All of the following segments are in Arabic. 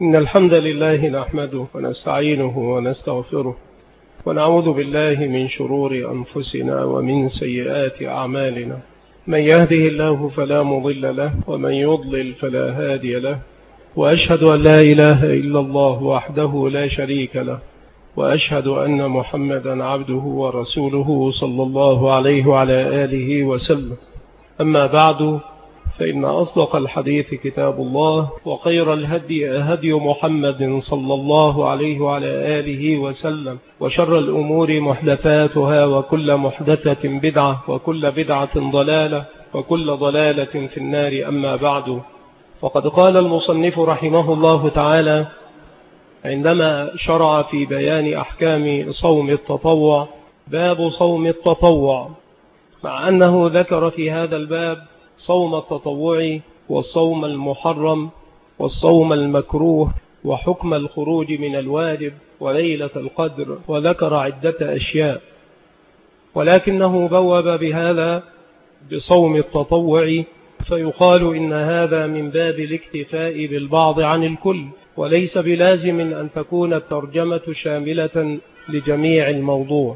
إن الحمد لله نحمده ونستعينه ونستغفره ونعوذ بالله من شرور أنفسنا ومن سيئات أعمالنا. من يهده الله فلا مضل له ومن يضلل فلا هادي له، وأشهد أن لا إله إلا الله وحده لا شريك له، وأشهد أن محمدا عبده ورسوله صلى الله عليه وعلى آله وسلم. أما بعد، فإن أصدق الحديث كتاب الله، وخير الهدي هدي محمد صلى الله عليه وعلى آله وسلم، وشر الأمور محدثاتها، وكل محدثة بدعة، وكل بدعة ضلالة، وكل ضلالة في النار. أما بعد، فقد قال المصنف رحمه الله تعالى عندما شرع في بيان أحكام صوم التطوع: باب صوم التطوع، مع أنه ذكر في هذا الباب صوم التطوع والصوم المحرم والصوم المكروه وحكم الخروج من الواجب وليلة القدر، وذكر عدة أشياء، ولكنه بوب بهذا بصوم التطوع، فيقال إن هذا من باب الاكتفاء بالبعض عن الكل، وليس بلازم أن تكون الترجمة شاملة لجميع الموضوع.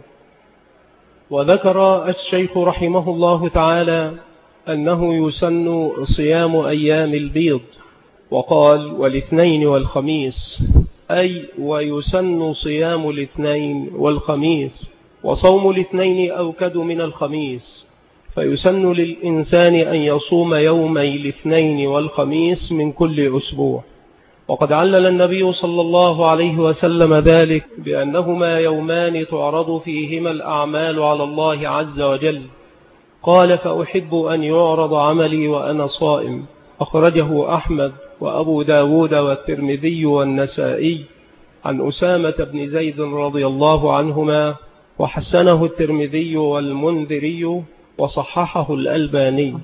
وذكر الشيخ رحمه الله تعالى أنه يسن صيام أيام البيض، وقال والاثنين والخميس، أي ويسن صيام الاثنين والخميس، وصوم الاثنين أوكد من الخميس، فيسن للإنسان أن يصوم يومي الاثنين والخميس من كل أسبوع. وقد علل النبي صلى الله عليه وسلم ذلك بأنهما يومان تعرض فيهما الأعمال على الله عز وجل. قال: فأحب أن يعرض عملي وأنا صائم. أخرجه أحمد وأبو داود والترمذي والنسائي عن أسامة بن زيد رضي الله عنهما، وحسنه الترمذي والمنذري وصححه الألباني.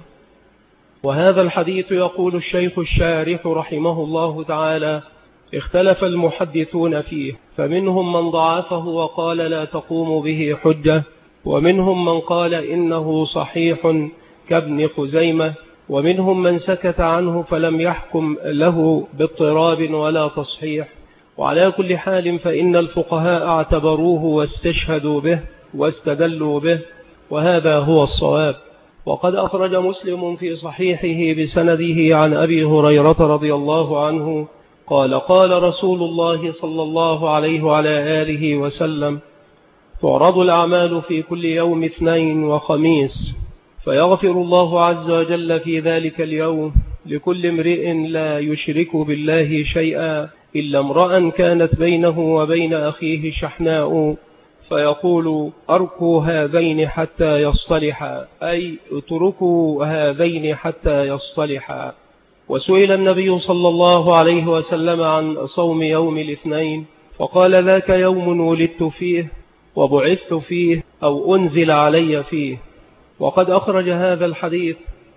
وهذا الحديث، يقول الشيخ الشارح رحمه الله تعالى: اختلف المحدثون فيه، فمنهم من ضعفه وقال لا تقوم به حجة، ومنهم من قال إنه صحيح كابن خزيمة، ومنهم من سكت عنه فلم يحكم له باضطراب ولا تصحيح. وعلى كل حال فإن الفقهاء اعتبروه واستشهدوا به واستدلوا به، وهذا هو الصواب. وقد أخرج مسلم في صحيحه بسنده عن أبي هريرة رضي الله عنه قال: قال رسول الله صلى الله عليه وعلى آله وسلم: تعرض الأعمال في كل يوم اثنين وخميس، فيغفر الله عز وجل في ذلك اليوم لكل امرئ لا يشرك بالله شيئا إلا امرأ كانت بينه وبين أخيه شحناء، فيقول: أركوا هذين حتى يصطلحا، أي اتركوا هذين حتى يصطلحا. وسئل النبي صلى الله عليه وسلم عن صوم يوم الاثنين، فقال: ذاك يوم ولدت فيه وبعثت فيه أو أنزل علي فيه. وقد أخرج هذا الحديث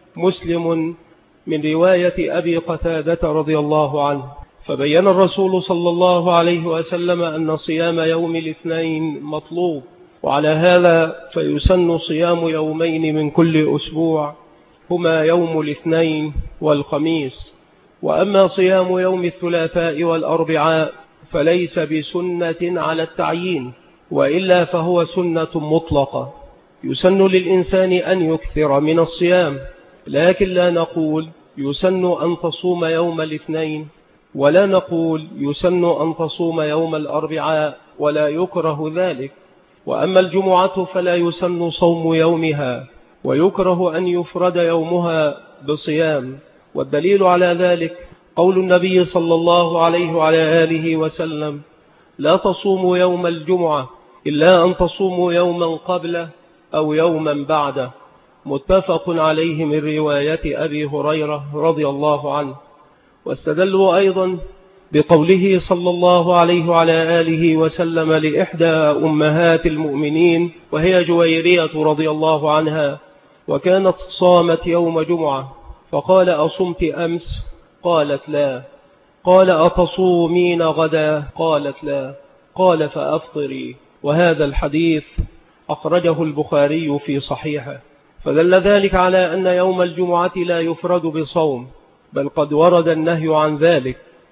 مسلم من رواية أبي قتادة رضي الله عنه، فبين الرسول صلى الله عليه وسلم أن صيام يوم الاثنين مطلوب، وعلى هذا فيسن صيام يومين من كل أسبوع، هما يوم الاثنين والخميس. وأما صيام يوم الثلاثاء والأربعاء فليس بسنة على التعيين، وإلا فهو سنة مطلقة، يسن للإنسان أن يكثر من الصيام، لكن لا نقول يسن أن تصوم يوم الاثنين، ولا نقول يسن أن تصوم يوم الأربعاء، ولا يكره ذلك. وأما الجمعة فلا يسن صوم يومها، ويكره أن يفرد يومها بصيام. والدليل على ذلك قول النبي صلى الله عليه وعلى آله وسلم: لا تصوموا يوم الجمعة إلا أن تصوموا يوما قبله أو يوما بعده، متفق عليه من رواية أبي هريرة رضي الله عنه. واستدلوا أيضا بقوله صلى الله عليه وعلى آله وسلم لإحدى أمهات المؤمنين، وهي جويرية رضي الله عنها، وكانت صامت يوم جمعة، فقال: أصمت أمس؟ قالت: لا. قال: أتصومين غدا؟ قالت: لا. قال: فأفطري. وهذا الحديث أخرجه البخاري في صحيحه. فدل ذلك على أن يوم الجمعة لا يفرد بصوم، بل قد ورد النهي عن ذلك.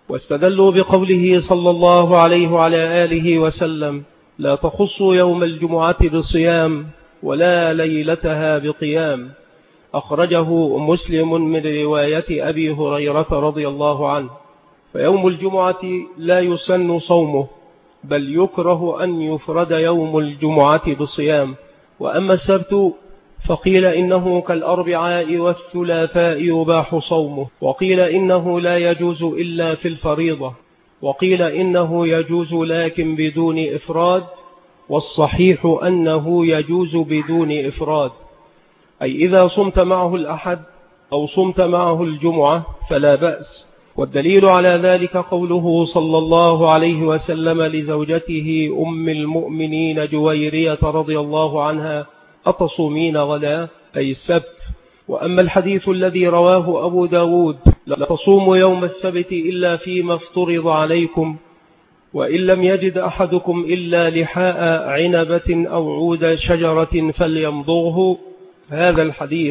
واستدلوا بقوله صلى الله عليه وعلى آله وسلم: لا تخصوا يوم الجمعة بصيام ولا ليلتها بقيام. أخرجه مسلم من رواية أبي هريرة رضي الله عنه. فيوم الجمعة لا يسن صومه، بل يكره أن يفرد يوم الجمعة بصيام. وأما السبت فقيل إنه كالأربعاء والثلاثاء يباح صومه، وقيل إنه لا يجوز إلا في الفريضة، وقيل إنه يجوز لكن بدون إفراد، والصحيح أنه يجوز بدون إفراد، أي إذا صمت معه الأحد أو صمت معه الجمعة فلا بأس. والدليل على ذلك قوله صلى الله عليه وسلم لزوجته أم المؤمنين جويرية رضي الله عنها: أتصومين غدا؟ أي السبت. وأما الحديث الذي رواه أبو داود: لا تصوموا يوم السبت إلا فيما افترض عليكم، وإن لم يجد أحدكم إلا لحاء عنبة أو عود شجرة فليمضغه، هذا الحديث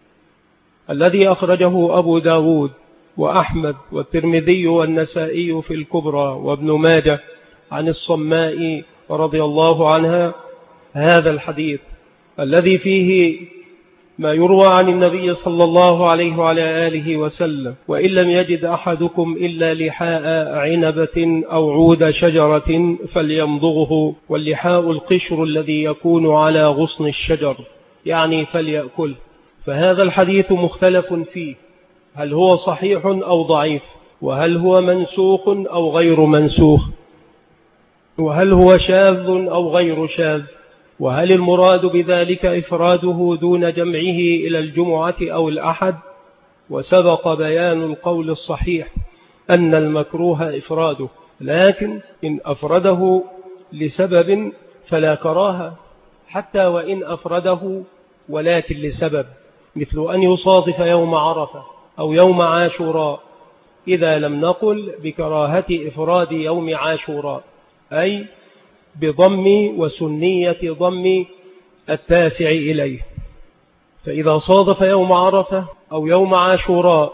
الذي أخرجه أبو داود وأحمد والترمذي والنسائي في الكبرى وابن ماجه عن الصماء رضي الله عنها، هذا الحديث الذي فيه ما يروى عن النبي صلى الله عليه وعلى آله وسلم: وإن لم يجد أحدكم إلا لحاء عنبة أو عود شجرة فليمضغه، واللحاء القشر الذي يكون على غصن الشجر، يعني فليأكل. فهذا الحديث مختلف فيه، هل هو صحيح أو ضعيف، وهل هو منسوخ أو غير منسوخ، وهل هو شاذ أو غير شاذ، وهل المراد بذلك إفراده دون جمعه إلى الجمعة أو الأحد. وسبق بيان القول الصحيح أن المكروه إفراده، لكن إن أفرده لسبب فلا كراهة، حتى وإن أفرده ولكن لسبب، مثل أن يصادف يوم عرفة أو يوم عاشوراء، إذا لم نقل بكراهة إفراد يوم عاشوراء، أي بضم وسنية ضم التاسع إليه. فإذا صادف يوم عرفة أو يوم عاشوراء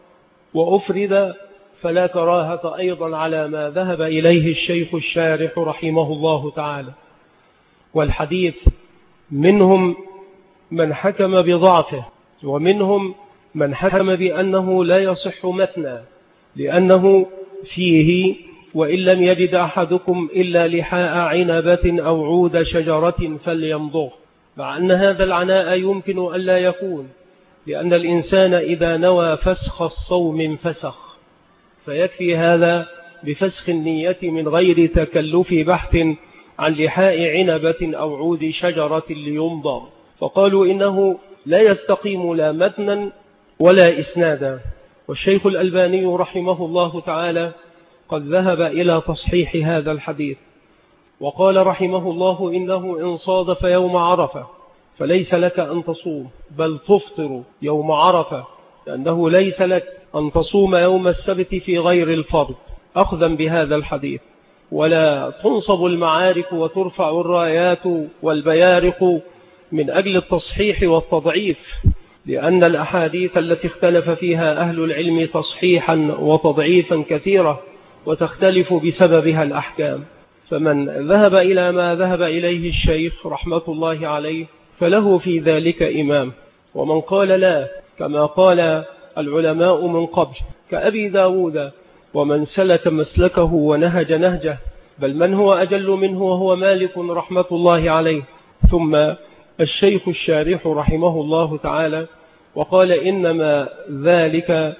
وأفرد فلا كراهة أيضا على ما ذهب إليه الشيخ الشارح رحمه الله تعالى. والحديث منهم من حكم بضعفه، ومنهم من حكم بأنه لا يصح متنا، لأنه فيه: وإن لم يجد أحدكم إلا لحاء عنبة أو عود شجرة فليمضغ، مع أن هذا العناء يمكن أن لا يكون، لأن الإنسان إذا نوى فسخ الصوم انفسخ، فيكفي هذا بفسخ النية من غير تكلف بحث عن لحاء عنبة أو عود شجرة ليمضغ. فقالوا إنه لا يستقيم لا متنا ولا إسنادا. والشيخ الألباني رحمه الله تعالى قد ذهب إلى تصحيح هذا الحديث، وقال رحمه الله: إنه إن صادف يوم عرفة فليس لك أن تصوم، بل تفطر يوم عرفة، لأنه ليس لك أن تصوم يوم السبت في غير الفرض، أخذا بهذا الحديث. ولا تنصب المعارك وترفع الرايات والبيارق من أجل التصحيح والتضعيف، لأن الأحاديث التي اختلف فيها أهل العلم تصحيحا وتضعيفا كثيرة، وتختلف بسببها الأحكام. فمن ذهب إلى ما ذهب إليه الشيخ رحمة الله عليه فله في ذلك إمام، ومن قال لا، كما قال العلماء من قبل كأبي داود، ومن سلك مسلكه ونهج نهجه، بل من هو أجل منه وهو مالك رحمة الله عليه، ثم الشيخ الشارح رحمه الله تعالى، وقال: إنما ذلك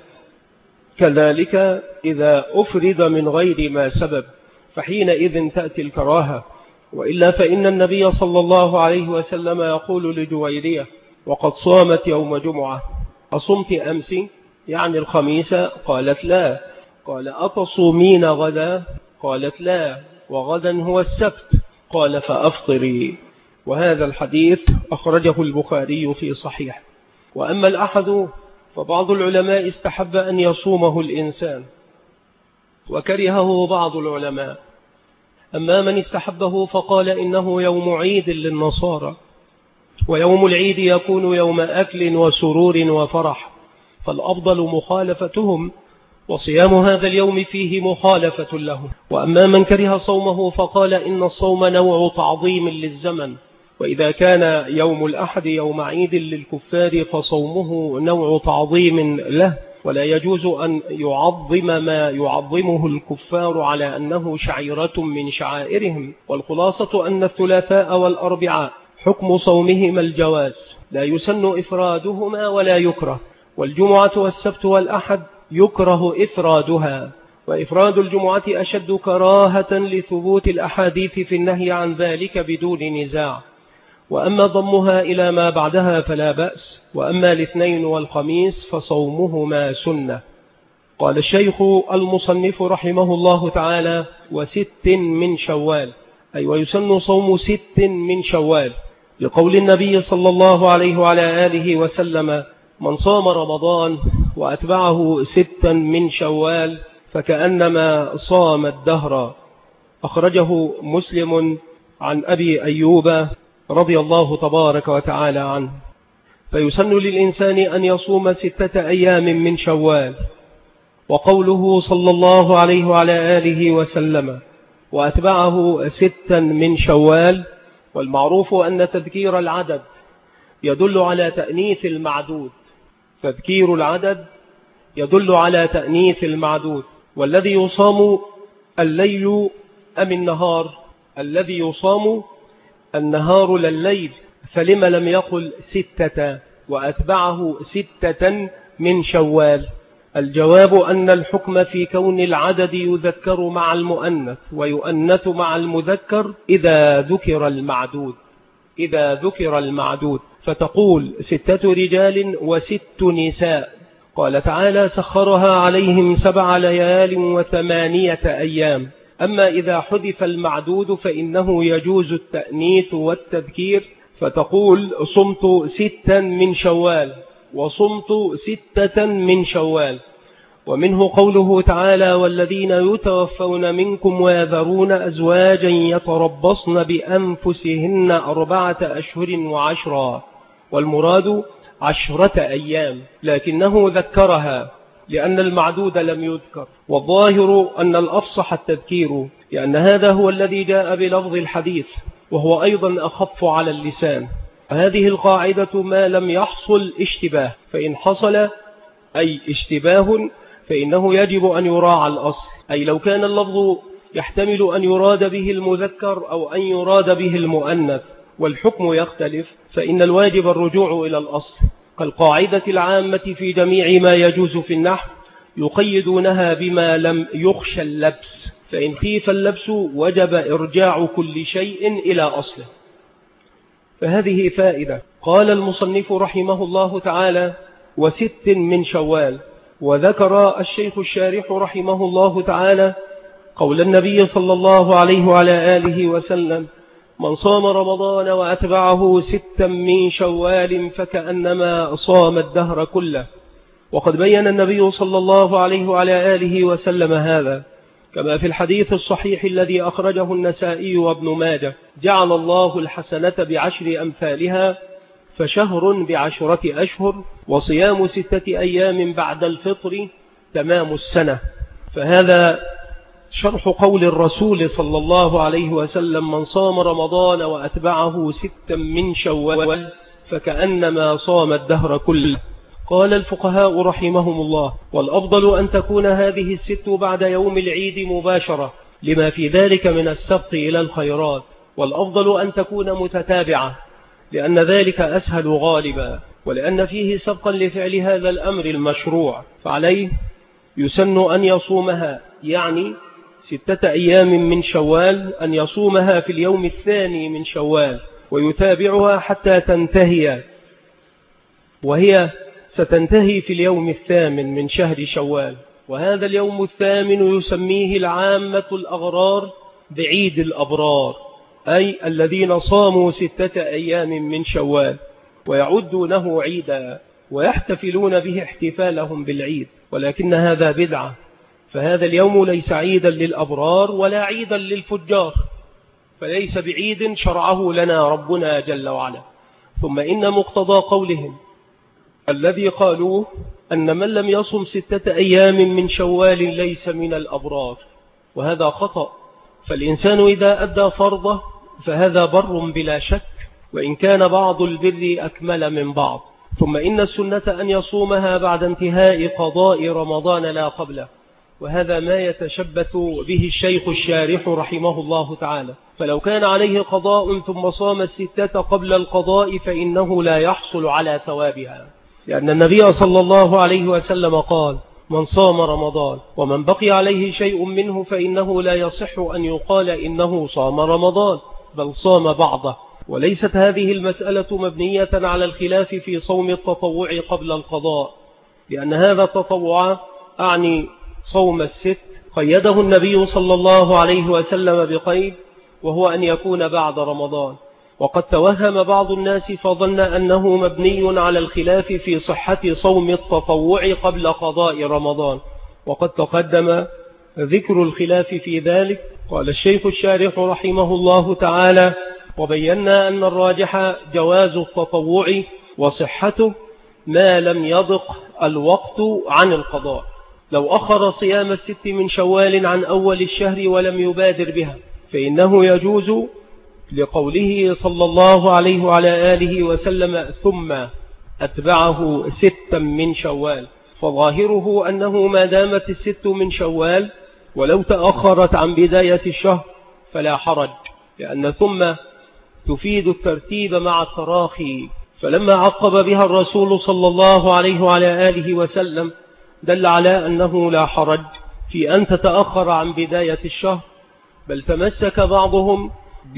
كذلك إذا أفرد من غير ما سبب، فحينئذ تأتي الكراهة. وإلا فإن النبي صلى الله عليه وسلم يقول لجويرية وقد صامت يوم جمعة: أصمت أمس يعني الخميس؟ قالت لا. قال: أتصومين غدا؟ قالت لا، وغدا هو السبت. قال: فأفطري. وهذا الحديث أخرجه البخاري في صحيح. وأما الأحد فبعض العلماء استحب أن يصومه الإنسان، وكرهه بعض العلماء. أما من استحبه فقال إنه يوم عيد للنصارى، ويوم العيد يكون يوم أكل وسرور وفرح، فالأفضل مخالفتهم وصيام هذا اليوم فيه مخالفة له. وأما من كره صومه فقال إن الصوم نوع تعظيم للزمن، وإذا كان يوم الأحد يوم عيد للكفار فصومه نوع تعظيم له، ولا يجوز أن يعظم ما يعظمه الكفار على أنه شعيرة من شعائرهم. والخلاصة أن الثلاثاء والأربعاء حكم صومهما الجواز، لا يسن إفرادهما ولا يكره، والجمعة والسبت والأحد يكره إفرادها، وإفراد الجمعة أشد كراهة لثبوت الأحاديث في النهي عن ذلك بدون نزاع، وأما ضمها إلى ما بعدها فلا بأس، وأما الاثنين والخميس فصومهما سنة. قال الشيخ المصنف رحمه الله تعالى: وست من شوال، أي ويسن صوم 6 من شوال، لقول النبي صلى الله عليه وعلى آله وسلم: من صام رمضان وأتبعه 6 من شوال فكأنما صام الدهر. أخرجه مسلم عن أبي أيوب رضي الله تبارك وتعالى عنه. فيسن للإنسان أن يصوم 6 أيام من شوال. وقوله صلى الله عليه وعلى آله وسلم: وأتبعه 6 من شوال، والمعروف أن تذكير العدد يدل على تأنيث المعدود، تذكير العدد يدل على تأنيث المعدود. والذي يصام الليل أم النهار؟ الذي يصام النهار لليل، فلم لم يقل 6 وأتبعه 6 من شوال؟ الجواب أن الحكم في كون العدد يذكر مع المؤنث ويؤنث مع المذكر إذا ذكر المعدود، إذا ذكر المعدود، فتقول 6 رجال و6 نساء. قال تعالى: سخرها عليهم 7 ليال و8 أيام. أما إذا حذف المعدود فإنه يجوز التأنيث والتذكير، فتقول: صمت 6 من شوال وصمت 6 من شوال. ومنه قوله تعالى: والذين يتوفون منكم ويذرون أزواجا يتربصن بأنفسهن 4 أشهر و10، والمراد 10 أيام، لكنه ذكرها لأن المعدود لم يذكر، والظاهر أن الأفصح التذكير، لأن هذا هو الذي جاء بلفظ الحديث، وهو أيضا أخف على اللسان. هذه القاعدة ما لم يحصل اشتباه، فإن حصل أي اشتباه فإنه يجب أن يراعى الأصل، أي لو كان اللفظ يحتمل أن يراد به المذكر أو أن يراد به المؤنث والحكم يختلف، فإن الواجب الرجوع إلى الأصل. كالقاعدة العامة في جميع ما يجوز في النحو يقيدونها بما لم يخشى اللبس، فإن خيف اللبس وجب إرجاع كل شيء إلى أصله. فهذه فائدة. قال المصنف رحمه الله تعالى: 6 من شوال. وذكر الشيخ الشارح رحمه الله تعالى قول النبي صلى الله عليه وعلى آله وسلم: من صام رمضان وأتبعه 6 من شوال فكأنما صام الدهر كله. وقد بين النبي صلى الله عليه وعلى آله وسلم هذا، كما في الحديث الصحيح الذي أخرجه النسائي وابن ماجه: جعل الله الحسنة ب10 أمثالها، فشهر ب10 أشهر، وصيام 6 أيام بعد الفطر تمام السنة. فهذا شرح قول الرسول صلى الله عليه وسلم: من صام رمضان وأتبعه 6 من شوال فكأنما صام الدهر كله. قال الفقهاء رحمهم الله: والأفضل أن تكون هذه 6 بعد يوم العيد مباشرة، لما في ذلك من السبق إلى الخيرات، والأفضل أن تكون متتابعة، لأن ذلك أسهل غالبا، ولأن فيه سبقا لفعل هذا الأمر المشروع، فعليه يسن أن يصومها، يعني 6 أيام من شوال، أن يصومها في اليوم الثاني من شوال، ويتابعها حتى تنتهي، وهي ستنتهي في اليوم 8 من شهر شوال. وهذا اليوم 8 يسميه العامة الأغرار بعيد الأبرار، أي الذين صاموا 6 أيام من شوال، ويعدونه عيدا ويحتفلون به احتفالهم بالعيد، ولكن هذا بدعة، فهذا اليوم ليس عيدا للأبرار ولا عيدا للفجار، فليس بعيد شرعه لنا ربنا جل وعلا. ثم إن مقتضى قولهم الذي قالوه أن من لم يصم 6 أيام من شوال ليس من الأبرار، وهذا خطأ. فالإنسان إذا أدى فرضه فهذا بر بلا شك، وإن كان بعض البر أكمل من بعض. ثم إن السنة أن يصومها بعد انتهاء قضاء رمضان لا قبله، وهذا ما يتشبث به الشيخ الشارح رحمه الله تعالى. فلو كان عليه قضاء ثم صام 6 قبل القضاء فإنه لا يحصل على ثوابها، لأن النبي صلى الله عليه وسلم قال: من صام رمضان ومن بقي عليه شيء منه فإنه لا يصح أن يقال إنه صام رمضان، بل صام بعضه. وليست هذه المسألة مبنية على الخلاف في صوم التطوع قبل القضاء، لأن هذا التطوع أعني صوم 6 قيده النبي صلى الله عليه وسلم بقيد، وهو أن يكون بعد رمضان. وقد توهم بعض الناس فظن أنه مبني على الخلاف في صحة صوم التطوع قبل قضاء رمضان، وقد تقدم ذكر الخلاف في ذلك. قال الشيخ الشارح رحمه الله تعالى: وبينا أن الراجح جواز التطوع وصحته ما لم يضق الوقت عن القضاء. لو أخر صيام 6 من شوال عن أول الشهر ولم يبادر بها فإنه يجوز، لقوله صلى الله عليه وعلى آله وسلم: ثم أتبعه 6 من شوال. فظاهره أنه ما دامت 6 من شوال ولو تأخرت عن بداية الشهر فلا حرج، لأن ثم تفيد الترتيب مع التراخي. فلما عقب بها الرسول صلى الله عليه وعلى آله وسلم دل على أنه لا حرج في أن تتأخر عن بداية الشهر، بل تمسك بعضهم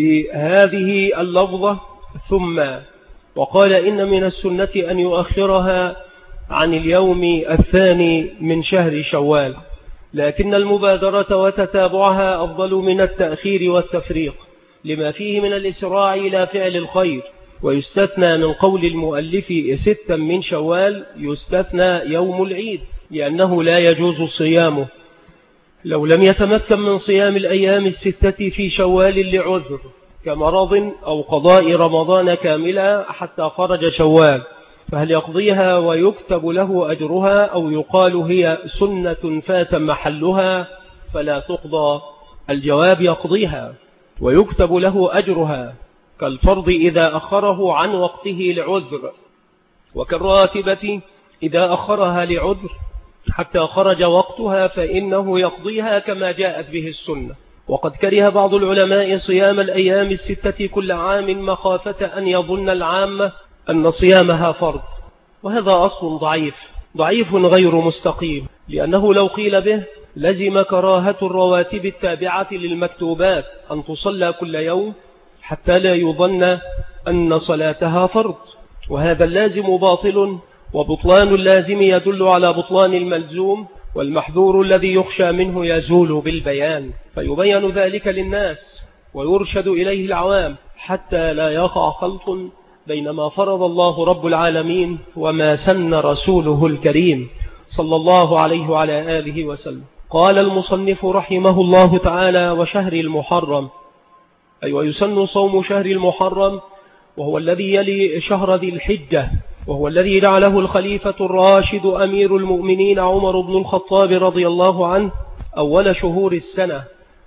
بهذه اللفظة ثم، وقال إن من السنة أن يؤخرها عن اليوم الثاني من شهر شوال، لكن المبادرة وتتابعها أفضل من التأخير والتفريق لما فيه من الإسراع إلى فعل الخير. ويستثنى من قول المؤلف 6 من شوال يستثنى يوم العيد، لأنه لا يجوز صيامه لو لم يتمكن من صيام الأيام 6 في شوال لعذر كمرض أو قضاء رمضان كاملا حتى خرج شوال، فهل يقضيها ويكتب له أجرها، أو يقال هي سنة فات محلها فلا تقضى؟ الجواب: يقضيها ويكتب له أجرها، كالفرض إذا أخره عن وقته لعذر، وكالراتبة إذا أخرها لعذر حتى خرج وقتها فإنه يقضيها كما جاءت به السنة. وقد كره بعض العلماء صيام الأيام 6 كل عام مخافة أن يظن العامة أن صيامها فرض، وهذا أصل ضعيف غير مستقيم، لأنه لو قيل به لزم كراهة الرواتب التابعة للمكتوبات أن تصلى كل يوم حتى لا يظن أن صلاتها فرض، وهذا اللازم باطل، وبطلان اللازم يدل على بطلان الملزوم، والمحذور الذي يخشى منه يزول بالبيان، فيبين ذلك للناس ويرشد إليه العوام حتى لا يقع خلط بين ما فرض الله رب العالمين وما سن رسوله الكريم صلى الله عليه وعلى آله وسلم. قال المصنف رحمه الله تعالى: وشهر المحرم، أي ويسن صوم شهر المحرم، وهو الذي يلي شهر ذي الحجة، وهو الذي جعله الخليفة الراشد أمير المؤمنين عمر بن الخطاب رضي الله عنه أول شهور السنة،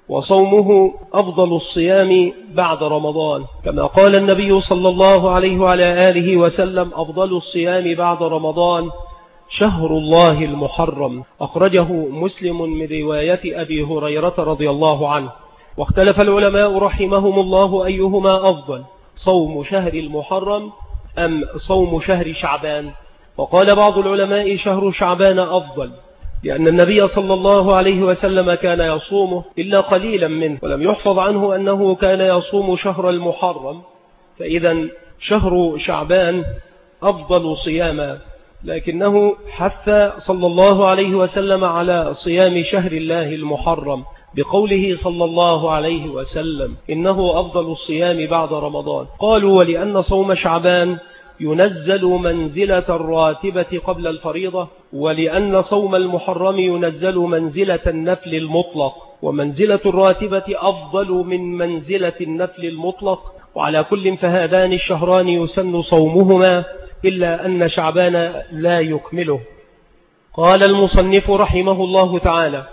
وصومه أفضل الصيام بعد رمضان، كما قال النبي صلى الله عليه وعلى آله وسلم: أفضل الصيام بعد رمضان شهر الله المحرم. أخرجه مسلم من رواية أبي هريرة رضي الله عنه. واختلف العلماء رحمهم الله أيهما أفضل، صوم شهر المحرم أم صوم شهر شعبان؟ وقال بعض العلماء شهر شعبان أفضل، لأن النبي صلى الله عليه وسلم كان يصومه إلا قليلا منه، ولم يحفظ عنه أنه كان يصوم شهر المحرم، فإذا شهر شعبان أفضل صياما، لكنه حث صلى الله عليه وسلم على صيام شهر الله المحرم بقوله صلى الله عليه وسلم: إنه أفضل الصيام بعد رمضان. قالوا: ولأن صوم شعبان ينزل منزلة الراتبة قبل الفريضة، ولأن صوم المحرم ينزل منزلة النفل المطلق، ومنزلة الراتبة أفضل من منزلة النفل المطلق. وعلى كل فهذان الشهران يسن صومهما، إلا أن شعبان لا يكمله. قال المصنف رحمه الله تعالى: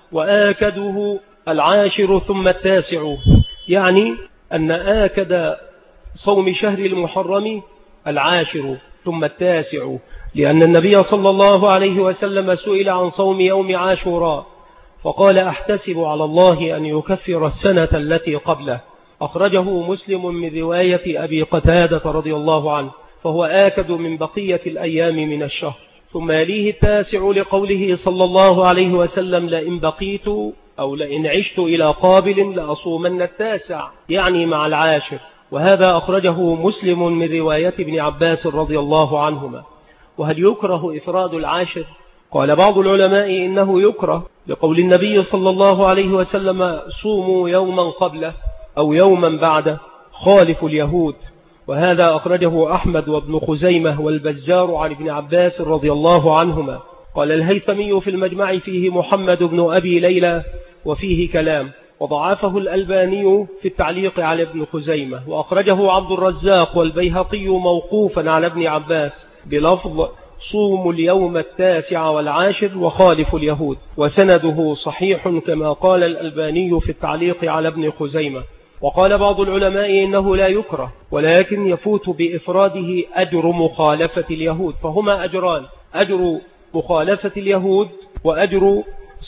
وآكده العاشر ثم التاسع، يعني أن آكد صوم شهر المحرم العاشر ثم التاسع، لأن النبي صلى الله عليه وسلم سئل عن صوم يوم عاشوراء فقال: أحتسب على الله أن يكفر السنة التي قبله. أخرجه مسلم من رواية أبي قتادة رضي الله عنه، فهو آكد من بقية الأيام من الشهر. ثم يليه التاسع لقوله صلى الله عليه وسلم: لئن بقيت أو لئن عشت إلى قابل لأصومن التاسع، يعني مع العاشر. وهذا أخرجه مسلم من رواية ابن عباس رضي الله عنهما. وهل يكره إفراد العاشر؟ قال بعض العلماء إنه يكره، لقول النبي صلى الله عليه وسلم: صوموا يوما قبله أو يوما بعده خالف اليهود. وهذا أخرجه أحمد وابن خزيمة والبزار عن ابن عباس رضي الله عنهما. قال الهيثمي في المجمع: فيه محمد بن أبي ليلى وفيه كلام، وضعفه الألباني في التعليق على ابن خزيمة. وأخرجه عبد الرزاق والبيهقي موقوفا على ابن عباس بلفظ: صوموا اليوم التاسع والعاشر وخالف اليهود، وسنده صحيح كما قال الألباني في التعليق على ابن خزيمة. وقال بعض العلماء إنه لا يكره، ولكن يفوت بإفراده أجر مخالفة اليهود، فهما أجران: أجر مخالفة اليهود وأجر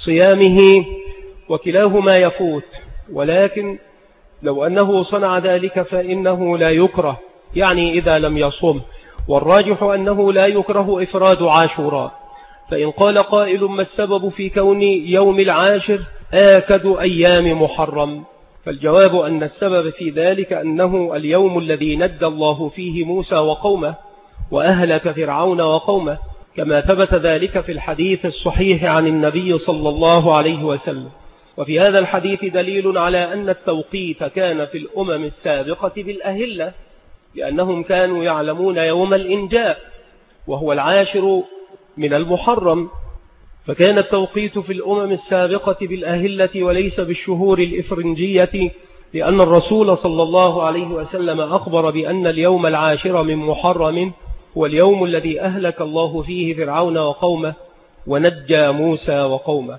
صيامه، وكلاهما يفوت. ولكن لو أنه صنع ذلك فإنه لا يكره، يعني إذا لم يصم. والراجح أنه لا يكره إفراد عاشوراء. فإن قال قائل: ما السبب في كون يوم العاشر آكد أيام محرم؟ فالجواب أن السبب في ذلك أنه اليوم الذي نجى الله فيه موسى وقومه وأهلك فرعون وقومه، كما ثبت ذلك في الحديث الصحيح عن النبي صلى الله عليه وسلم. وفي هذا الحديث دليل على أن التوقيت كان في الأمم السابقة بالأهلة، لأنهم كانوا يعلمون يوم الإنجاء وهو العاشر من المحرم، فكان التوقيت في الأمم السابقة بالأهلة وليس بالشهور الإفرنجية، لأن الرسول صلى الله عليه وسلم أخبر بأن اليوم العاشر من محرم هو اليوم الذي أهلك الله فيه فرعون وقومه ونجى موسى وقومه.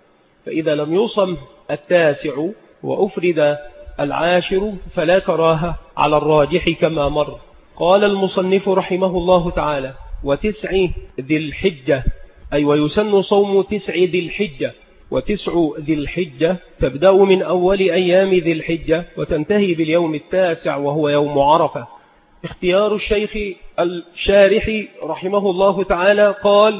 فإذا لم يصم التاسع وأفرد العاشر فلا كراهة على الراجح كما مر. قال المصنف رحمه الله تعالى: وتسع ذي الحجة، أي ويسن صوم 9 ذي الحجة. وتسع ذي الحجة تبدأ من أول أيام ذي الحجة وتنتهي باليوم التاسع وهو يوم عرفة. اختيار الشيخ الشارح رحمه الله تعالى قال: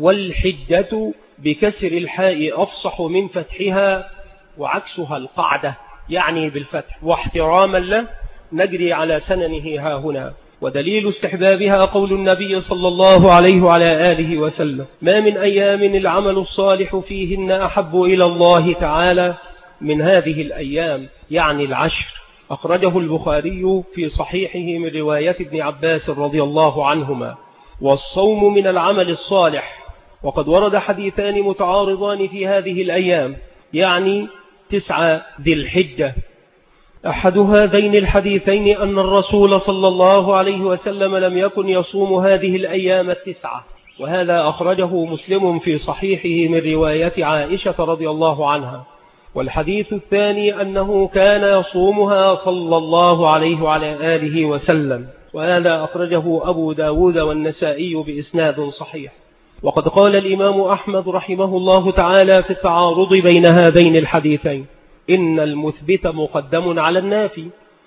والحجة بكسر الحاء أفصح من فتحها، وعكسها القعدة، يعني بالفتح، واحتراما له نجري على سننه ها هنا. ودليل استحبابها قول النبي صلى الله عليه وعلى آله وسلم: ما من أيام العمل الصالح فيهن أحب إلى الله تعالى من هذه الأيام، يعني العشر. أخرجه البخاري في صحيحه من رواية ابن عباس رضي الله عنهما. والصوم من العمل الصالح. وقد ورد حديثان متعارضان في هذه الأيام، يعني 9 ذي الحجة. أحد هذين الحديثين أن الرسول صلى الله عليه وسلم لم يكن يصوم هذه الأيام 9، وهذا أخرجه مسلم في صحيحه من رواية عائشة رضي الله عنها. والحديث الثاني أنه كان يصومها صلى الله عليه وعلى آله وسلم، وهذا أخرجه أبو داود والنسائي بإسناد صحيح. وقد قال الإمام أحمد رحمه الله تعالى في التعارض بين هذين الحديثين: إن المثبت مقدم على النافي.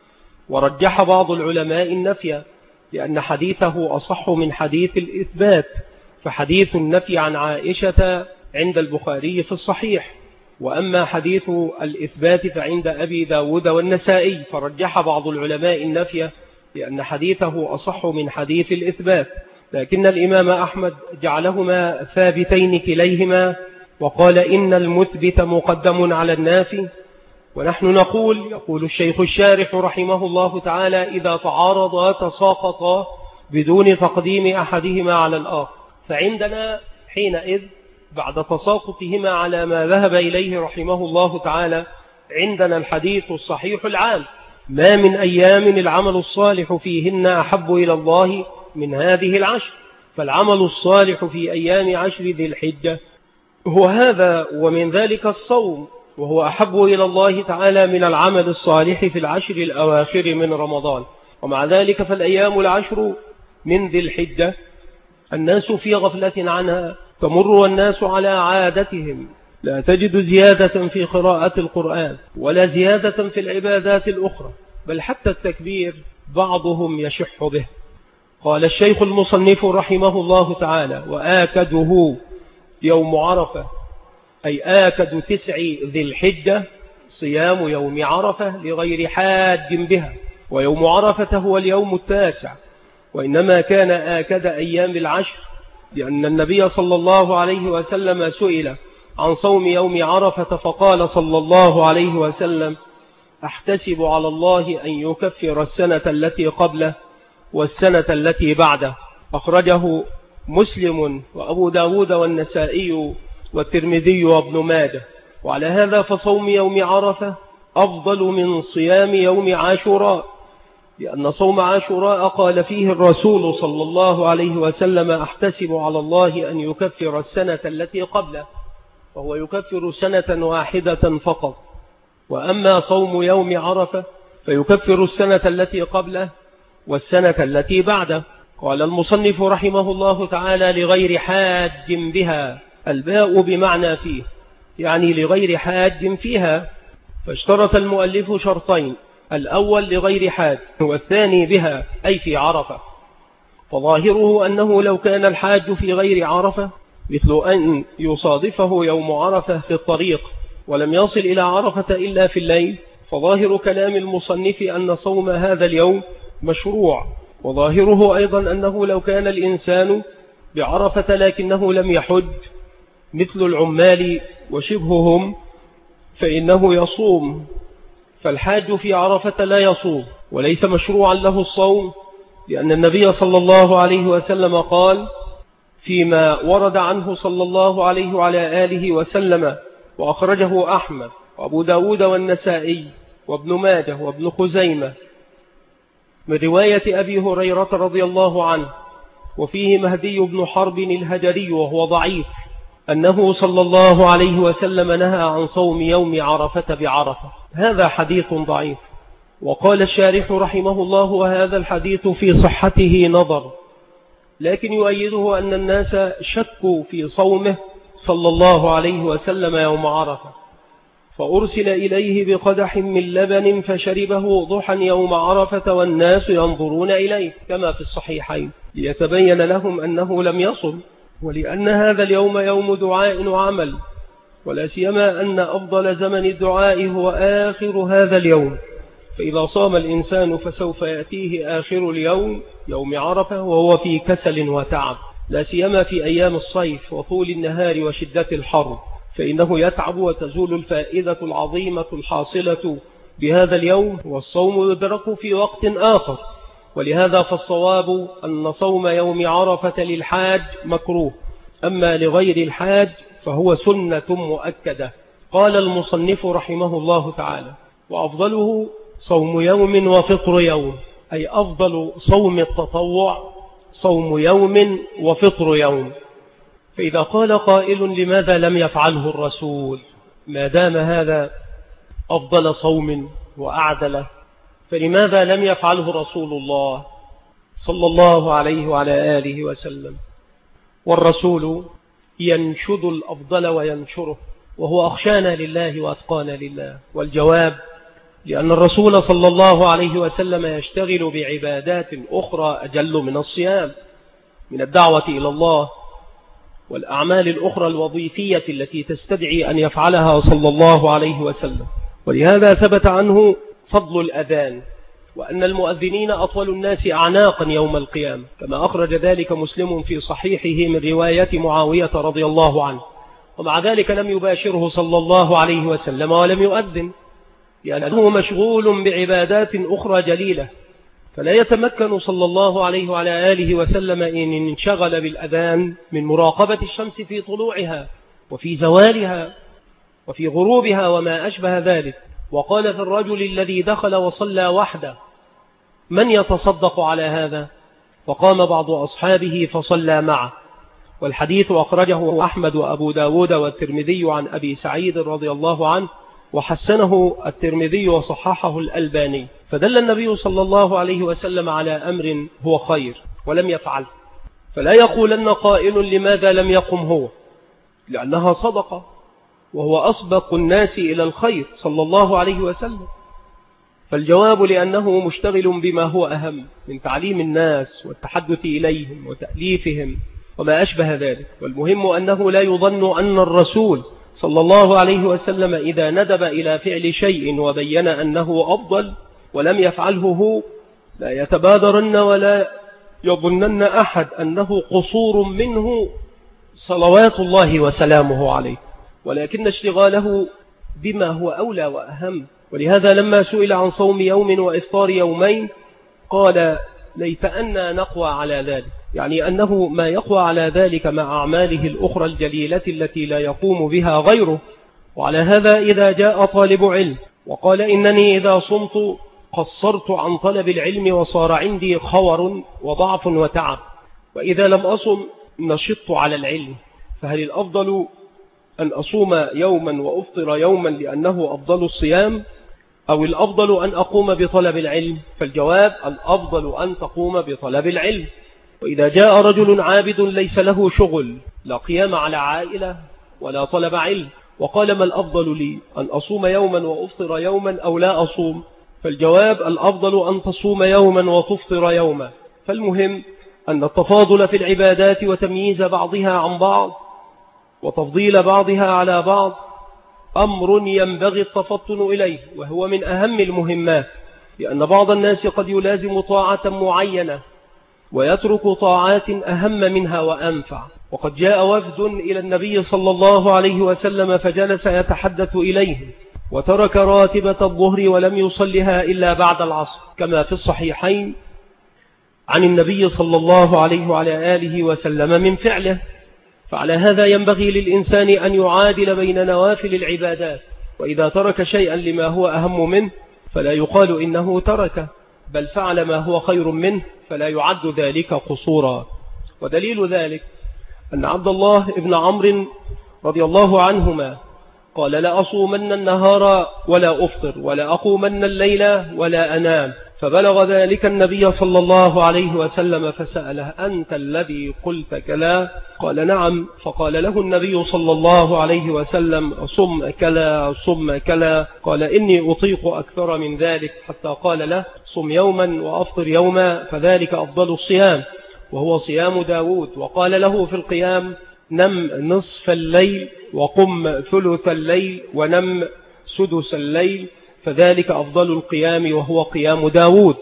ورجح بعض العلماء النفي، لأن حديثه أصح من حديث الإثبات، فحديث النفي عن عائشة عند البخاري في الصحيح، وأما حديث الإثبات فعند أبي داود والنسائي. فرجح بعض العلماء النفي لأن حديثه أصح من حديث الإثبات، لكن الإمام أحمد جعلهما ثابتين كليهما، وقال: إن المثبت مقدم على النافي. ونحن يقول الشيخ الشارح رحمه الله تعالى: إذا تعارضا تساقطا بدون تقديم أحدهما على الآخر. فعندنا حينئذ بعد تساقطهما على ما ذهب إليه رحمه الله تعالى عندنا الحديث الصحيح العام: ما من أيام العمل الصالح فيهن أحب إلى الله من هذه العشر. فالعمل الصالح في أيام 10 ذي الحجة هو هذا، ومن ذلك الصوم، وهو أحب إلى الله تعالى من العمل الصالح في 10 الأواخر من رمضان. ومع ذلك فالأيام 10 من ذي الحجة الناس في غفلة عنها، تمر والناس على عادتهم، لا تجد زيادة في قراءة القرآن ولا زيادة في العبادات الأخرى، بل حتى التكبير بعضهم يشح به. قال الشيخ المصنف رحمه الله تعالى: وآكده يوم عرفة، أي آكد 9 ذي الحجة صيام يوم عرفة لغير حاج بها، ويوم عرفة هو اليوم 9، وإنما كان آكد أيام 10 لأن النبي صلى الله عليه وسلم سئل عن صوم يوم عرفة فقال صلى الله عليه وسلم: أحتسب على الله أن يكفر السنة التي قبله والسنة التي بعده. أخرجه مسلم وأبو داود والنسائي والترمذي وابن ماجه. وعلى هذا فصوم يوم عرفة أفضل من صيام يوم عاشوراء، لأن صوم عاشوراء قال فيه الرسول صلى الله عليه وسلم: أحتسب على الله أن يكفر السنة التي قبله، وهو يكفر سنة واحدة فقط. وأما صوم يوم عرفة فيكفر السنة التي قبله والسنة التي بعده. قال المصنف رحمه الله تعالى: لغير حاج بها، الباء بمعنى فيه، يعني لغير حاج فيها. فاشترط المؤلف شرطين: الأول لغير حاج، والثاني بها أي في عرفة. فظاهره أنه لو كان الحاج في غير عرفة، مثل أن يصادفه يوم عرفة في الطريق ولم يصل إلى عرفة إلا في الليل، فظاهر كلام المصنف أن صوم هذا اليوم مشروع. وظاهره أيضا أنه لو كان الإنسان بعرفة لكنه لم يحج، مثل العمال وشبههم، فإنه يصوم. فالحاج في عرفة لا يصوم وليس مشروعا له الصوم، لأن النبي صلى الله عليه وسلم قال فيما ورد عنه صلى الله عليه وعلى آله وسلم، وأخرجه أحمد وأبو داود والنسائي وابن ماجه وابن خزيمة من رواية أبي هريرة رضي الله عنه، وفيه مهدي بن حرب الهجري وهو ضعيف، أنه صلى الله عليه وسلم نهى عن صوم يوم عرفة بعرفة. هذا حديث ضعيف. وقال الشارح رحمه الله: وهذا الحديث في صحته نظر، لكن يؤيده أن الناس شكوا في صومه صلى الله عليه وسلم يوم عرفة، فأرسل إليه بقدح من لبن فشربه ضحى يوم عرفة والناس ينظرون إليه كما في الصحيحين، ليتبين لهم أنه لم يصم، ولأن هذا اليوم يوم دعاء وعمل، ولا سيما أن أفضل زمن الدعاء هو آخر هذا اليوم، فإذا صام الإنسان فسوف يأتيه آخر اليوم يوم عرفة وهو في كسل وتعب، لا سيما في أيام الصيف وطول النهار وشدة الحر، فإنه يتعب وتزول الفائدة العظيمة الحاصلة بهذا اليوم، والصوم يدرك في وقت آخر. ولهذا فالصواب أن صوم يوم عرفة للحاج مكروه، أما لغير الحاج فهو سنة مؤكدة. قال المصنف رحمه الله تعالى: وأفضله صوم يوم وفطر يوم، أي أفضل صوم التطوع صوم يوم وفطر يوم. فإذا قال قائل: لماذا لم يفعله الرسول؟ ما دام هذا أفضل صوم وأعدله، فلماذا لم يفعله رسول الله صلى الله عليه وعلى آله وسلم؟ والرسول ينشد الأفضل وينشره، وهو أخشانا لله وأتقانا لله. والجواب: لأن الرسول صلى الله عليه وسلم يشتغل بعبادات أخرى أجل من الصيام، من الدعوة إلى الله والأعمال الأخرى الوظيفية التي تستدعي أن يفعلها صلى الله عليه وسلم. ولهذا ثبت عنه فضل الأذان، وأن المؤذنين أطول الناس أعناقا يوم القيامة، كما أخرج ذلك مسلم في صحيحه من رواية معاوية رضي الله عنه. ومع ذلك لم يباشره صلى الله عليه وسلم ولم يؤذن، لأنه مشغول بعبادات أخرى جليلة، فلا يتمكن صلى الله عليه وعلى آله وسلم إن انشغل بالأذان من مراقبة الشمس في طلوعها وفي زوالها وفي غروبها وما أشبه ذلك. وقال في الرجل الذي دخل وصلى وحده: من يتصدق على هذا؟ فقام بعض أصحابه فصلى معه. والحديث أخرجه أحمد وأبو داود والترمذي عن أبي سعيد رضي الله عنه، وحسنه الترمذي وصححه الألباني. فدل النبي صلى الله عليه وسلم على أمر هو خير ولم يفعله، فلا يقولن قائل لماذا لم يقم هو، لأنها صدقة وهو أسبق الناس إلى الخير صلى الله عليه وسلم. فالجواب لأنه مشتغل بما هو أهم من تعليم الناس والتحدث إليهم وتأليفهم وما أشبه ذلك. والمهم أنه لا يظن أن الرسول صلى الله عليه وسلم إذا ندب إلى فعل شيء وبين أنه أفضل ولم يفعله هو لا يتبادرن ولا يظنن أحد أنه قصور منه صلوات الله وسلامه عليه، ولكن اشتغاله بما هو أولى وأهم. ولهذا لما سئل عن صوم يوم وإفطار يومين قال ليت أننا نقوى على ذلك، يعني أنه ما يقوى على ذلك مع أعماله الأخرى الجليلة التي لا يقوم بها غيره. وعلى هذا إذا جاء طالب علم وقال إنني إذا صمت قصرت عن طلب العلم وصار عندي خور وضعف وتعب، وإذا لم أصم نشطت على العلم، فهل الأفضل أن أصوم يوما وأفطر يوما لأنه أفضل الصيام، أو الأفضل أن أقوم بطلب العلم؟ فالجواب الأفضل أن تقوم بطلب العلم. وإذا جاء رجل عابد ليس له شغل لا قيام على عائلة ولا طلب علم وقال ما الأفضل لي، أن أصوم يوما وأفطر يوما أو لا أصوم؟ فالجواب الأفضل أن تصوم يوما وتفطر يوما. فالمهم أن التفاضل في العبادات وتمييز بعضها عن بعض وتفضيل بعضها على بعض أمر ينبغي التفطن إليه، وهو من أهم المهمات، لأن بعض الناس قد يلازم طاعة معينة ويترك طاعات أهم منها وأنفع. وقد جاء وفد إلى النبي صلى الله عليه وسلم فجلس يتحدث إليهم وترك راتبة الظهر ولم يصلها إلا بعد العصر كما في الصحيحين عن النبي صلى الله عليه وعلى آله وسلم من فعله. فعلى هذا ينبغي للإنسان أن يعادل بين نوافل العبادات، وإذا ترك شيئا لما هو أهم منه فلا يقال إنه ترك، بل فعل ما هو خير منه، فلا يعد ذلك قصورا. ودليل ذلك أن عبد الله بن عمرو رضي الله عنهما قال لا أصومن النهار ولا أفطر ولا أقومن الليل ولا أنام، فبلغ ذلك النبي صلى الله عليه وسلم فسأله أنت الذي قلت كلا؟ قال نعم. فقال له النبي صلى الله عليه وسلم صم كلا صم كلا؟ قال إني أطيق أكثر من ذلك، حتى قال له صم يوما وأفطر يوما فذلك أفضل الصيام وهو صيام داود. وقال له في القيام نم نصف الليل وقم ثلث الليل ونم سدس الليل فذلك أفضل القيام وهو قيام داود.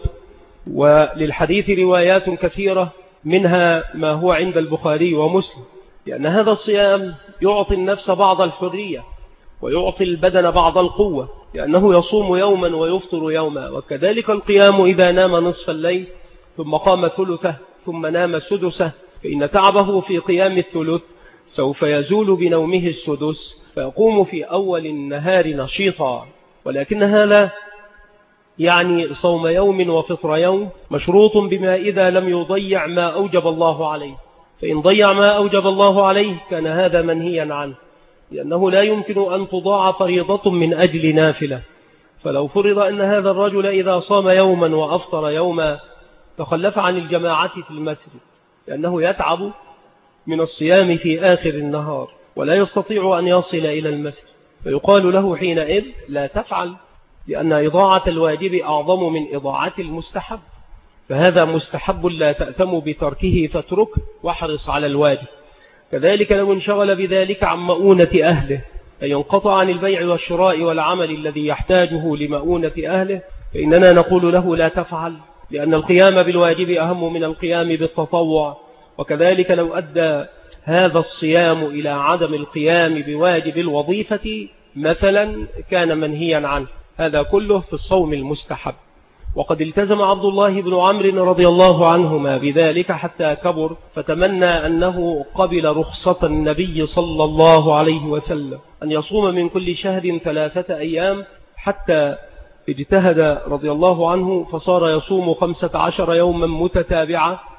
وللحديث روايات كثيرة منها ما هو عند البخاري ومسلم، لأن هذا الصيام يعطي النفس بعض الحرية ويعطي البدن بعض القوة، لأنه يصوم يوما ويفطر يوما. وكذلك القيام إذا نام نصف الليل ثم قام ثلثه ثم نام سدسه، فإن تعبه في قيام الثلث سوف يزول بنومه السدس فيقوم في أول النهار نشيطا. ولكن هذا يعني صوم يوم وفطر يوم مشروط بما إذا لم يضيع ما أوجب الله عليه، فإن ضيع ما أوجب الله عليه كان هذا منهيا عنه، لأنه لا يمكن أن تضاع فريضة من أجل نافلة. فلو فرض أن هذا الرجل إذا صام يوما وأفطر يوما تخلف عن الجماعة في المسجد، لأنه يتعب من الصيام في آخر النهار ولا يستطيع أن يصل إلى المسجد، فيقال له حينئذ لا تفعل، لأن إضاعة الواجب أعظم من إضاعة المستحب، فهذا مستحب لا تأثم بتركه فاتركه واحرص على الواجب. كذلك لو انشغل بذلك عن مؤونة أهله، أي ينقطع عن البيع والشراء والعمل الذي يحتاجه لمؤونة أهله، فإننا نقول له لا تفعل، لأن القيام بالواجب أهم من القيام بالتطوع. وكذلك لو أدى هذا الصيام إلى عدم القيام بواجب الوظيفة مثلا كان منهيا عنه. هذا كله في الصوم المستحب. وقد التزم عبد الله بن عمرو رضي الله عنهما بذلك حتى كبر، فتمنى أنه قبل رخصة النبي صلى الله عليه وسلم أن يصوم من كل شهر 3 أيام، حتى اجتهد رضي الله عنه فصار يصوم 15 يوما متتابعة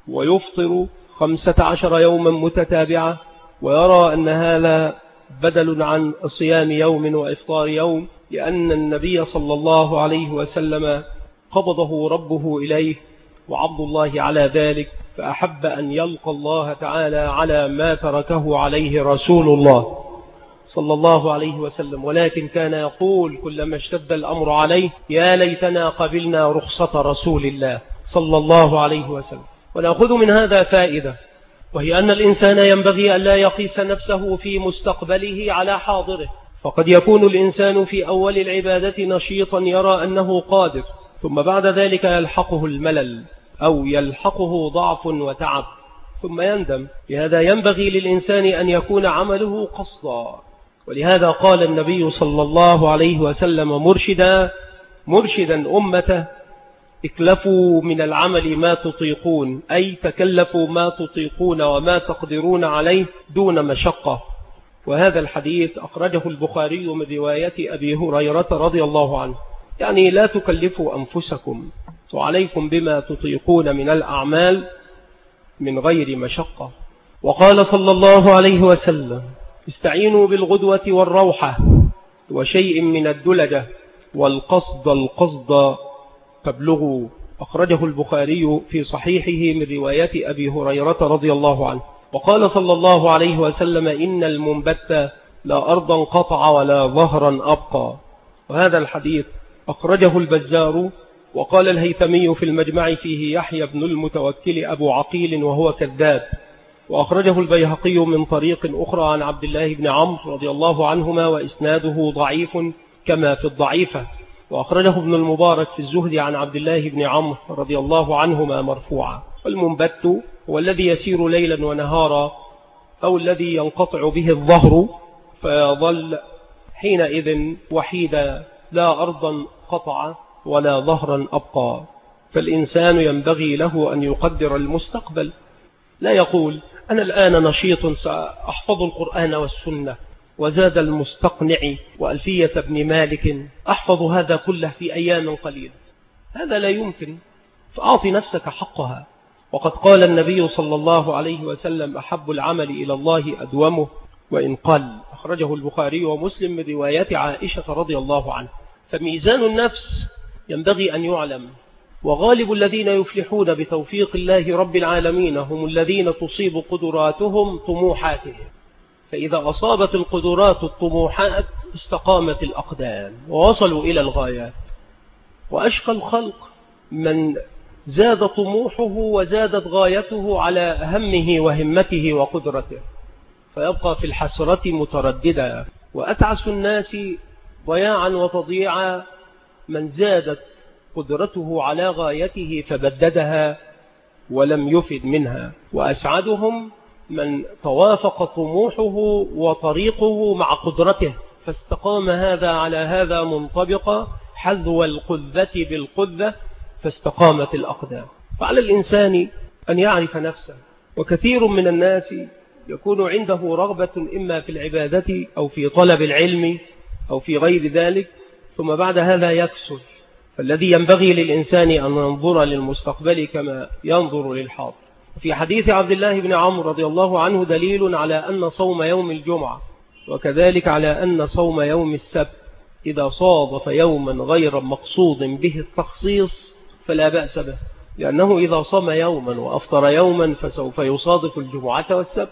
ويفطر 15 يوما متتابعة، ويرى أن هذا بدل عن صيام يوم وإفطار يوم، لأن النبي صلى الله عليه وسلم قبضه ربه إليه وعبد الله على ذلك، فأحب أن يلقى الله تعالى على ما تركه عليه رسول الله صلى الله عليه وسلم. ولكن كان يقول كلما اشتد الأمر عليه: يا ليتنا قبلنا رخصة رسول الله صلى الله عليه وسلم. ونأخذ من هذا فائدة، وهي أن الإنسان ينبغي أن لا يقيس نفسه في مستقبله على حاضره، فقد يكون الإنسان في أول العبادة نشيطا يرى أنه قادر، ثم بعد ذلك يلحقه الملل أو يلحقه ضعف وتعب ثم يندم. لهذا ينبغي للإنسان أن يكون عمله قصدا، ولهذا قال النبي صلى الله عليه وسلم مرشدا أمته: اكلفوا من العمل ما تطيقون، أي تكلفوا ما تطيقون وما تقدرون عليه دون مشقة. وهذا الحديث أخرجه البخاري من رواية أبي هريرة رضي الله عنه، يعني لا تكلفوا أنفسكم وعليكم بما تطيقون من الأعمال من غير مشقة. وقال صلى الله عليه وسلم: استعينوا بالغدوة والروحة وشيء من الدلجة والقصد تبلغوا. أخرجه البخاري في صحيحه من رواية أبي هريرة رضي الله عنه. وقال صلى الله عليه وسلم: إن المنبت لا أرضا قطع ولا ظهرا أبقى. وهذا الحديث أخرجه البزار. وقال الهيثمي في المجمع فيه: يحيى بن المتوكل أبو عقيل وهو كذاب. وأخرجه البيهقي من طريق أخرى عن عبد الله بن عمرو رضي الله عنهما، وإسناده ضعيف كما في الضعيفة. وأخرجه ابن المبارك في الزهد عن عبد الله بن عمرو رضي الله عنهما مرفوعا. والمنبت هو الذي يسير ليلا ونهارا، أو الذي ينقطع به الظهر فيظل حينئذ وحيدا لا أرضا قطع ولا ظهرا أبقى. فالإنسان ينبغي له أن يقدر المستقبل، لا يقول: أنا الآن نشيط سأحفظ القرآن والسنة وزاد المستقنع وألفية ابن مالك، أحفظ هذا كله في أيام قليلة. هذا لا يمكن، فأعط نفسك حقها. وقد قال النبي صلى الله عليه وسلم: أحب العمل إلى الله أدومه وإن قل. أخرجه البخاري ومسلم من رواية عائشة رضي الله عنها. فميزان النفس ينبغي أن يعلم، وغالب الذين يفلحون بتوفيق الله رب العالمين هم الذين تصيب قدراتهم طموحاتهم، فإذا أصابت القدرات الطموحات استقامت الأقدام ووصلوا إلى الغايات. وأشقى الخلق من زاد طموحه وزادت غايته على همه وهمته وقدرته، فيبقى في الحسرة مترددا. وأتعس الناس ضياعا وتضييعا من زادت قدرته على غايته فبددها ولم يفد منها. وأسعدهم من توافق طموحه وطريقه مع قدرته فاستقام هذا على هذا منطبقا، حذو القذة بالقذة فاستقامت الأقدام. فعلى الإنسان أن يعرف نفسه. وكثير من الناس يكون عنده رغبة إما في العبادة أو في طلب العلم أو في غير ذلك، ثم بعد هذا يكسل. فالذي ينبغي للإنسان أن ينظر للمستقبل كما ينظر للحاضر. في حديث عبد الله بن عمرو رضي الله عنه دليل على أن صوم يوم الجمعة وكذلك على أن صوم يوم السبت إذا صادف يوما غير مقصود به التخصيص فلا بأس به، لأنه إذا صام يوما وأفطر يوما فسوف يصادف الجمعة والسبت،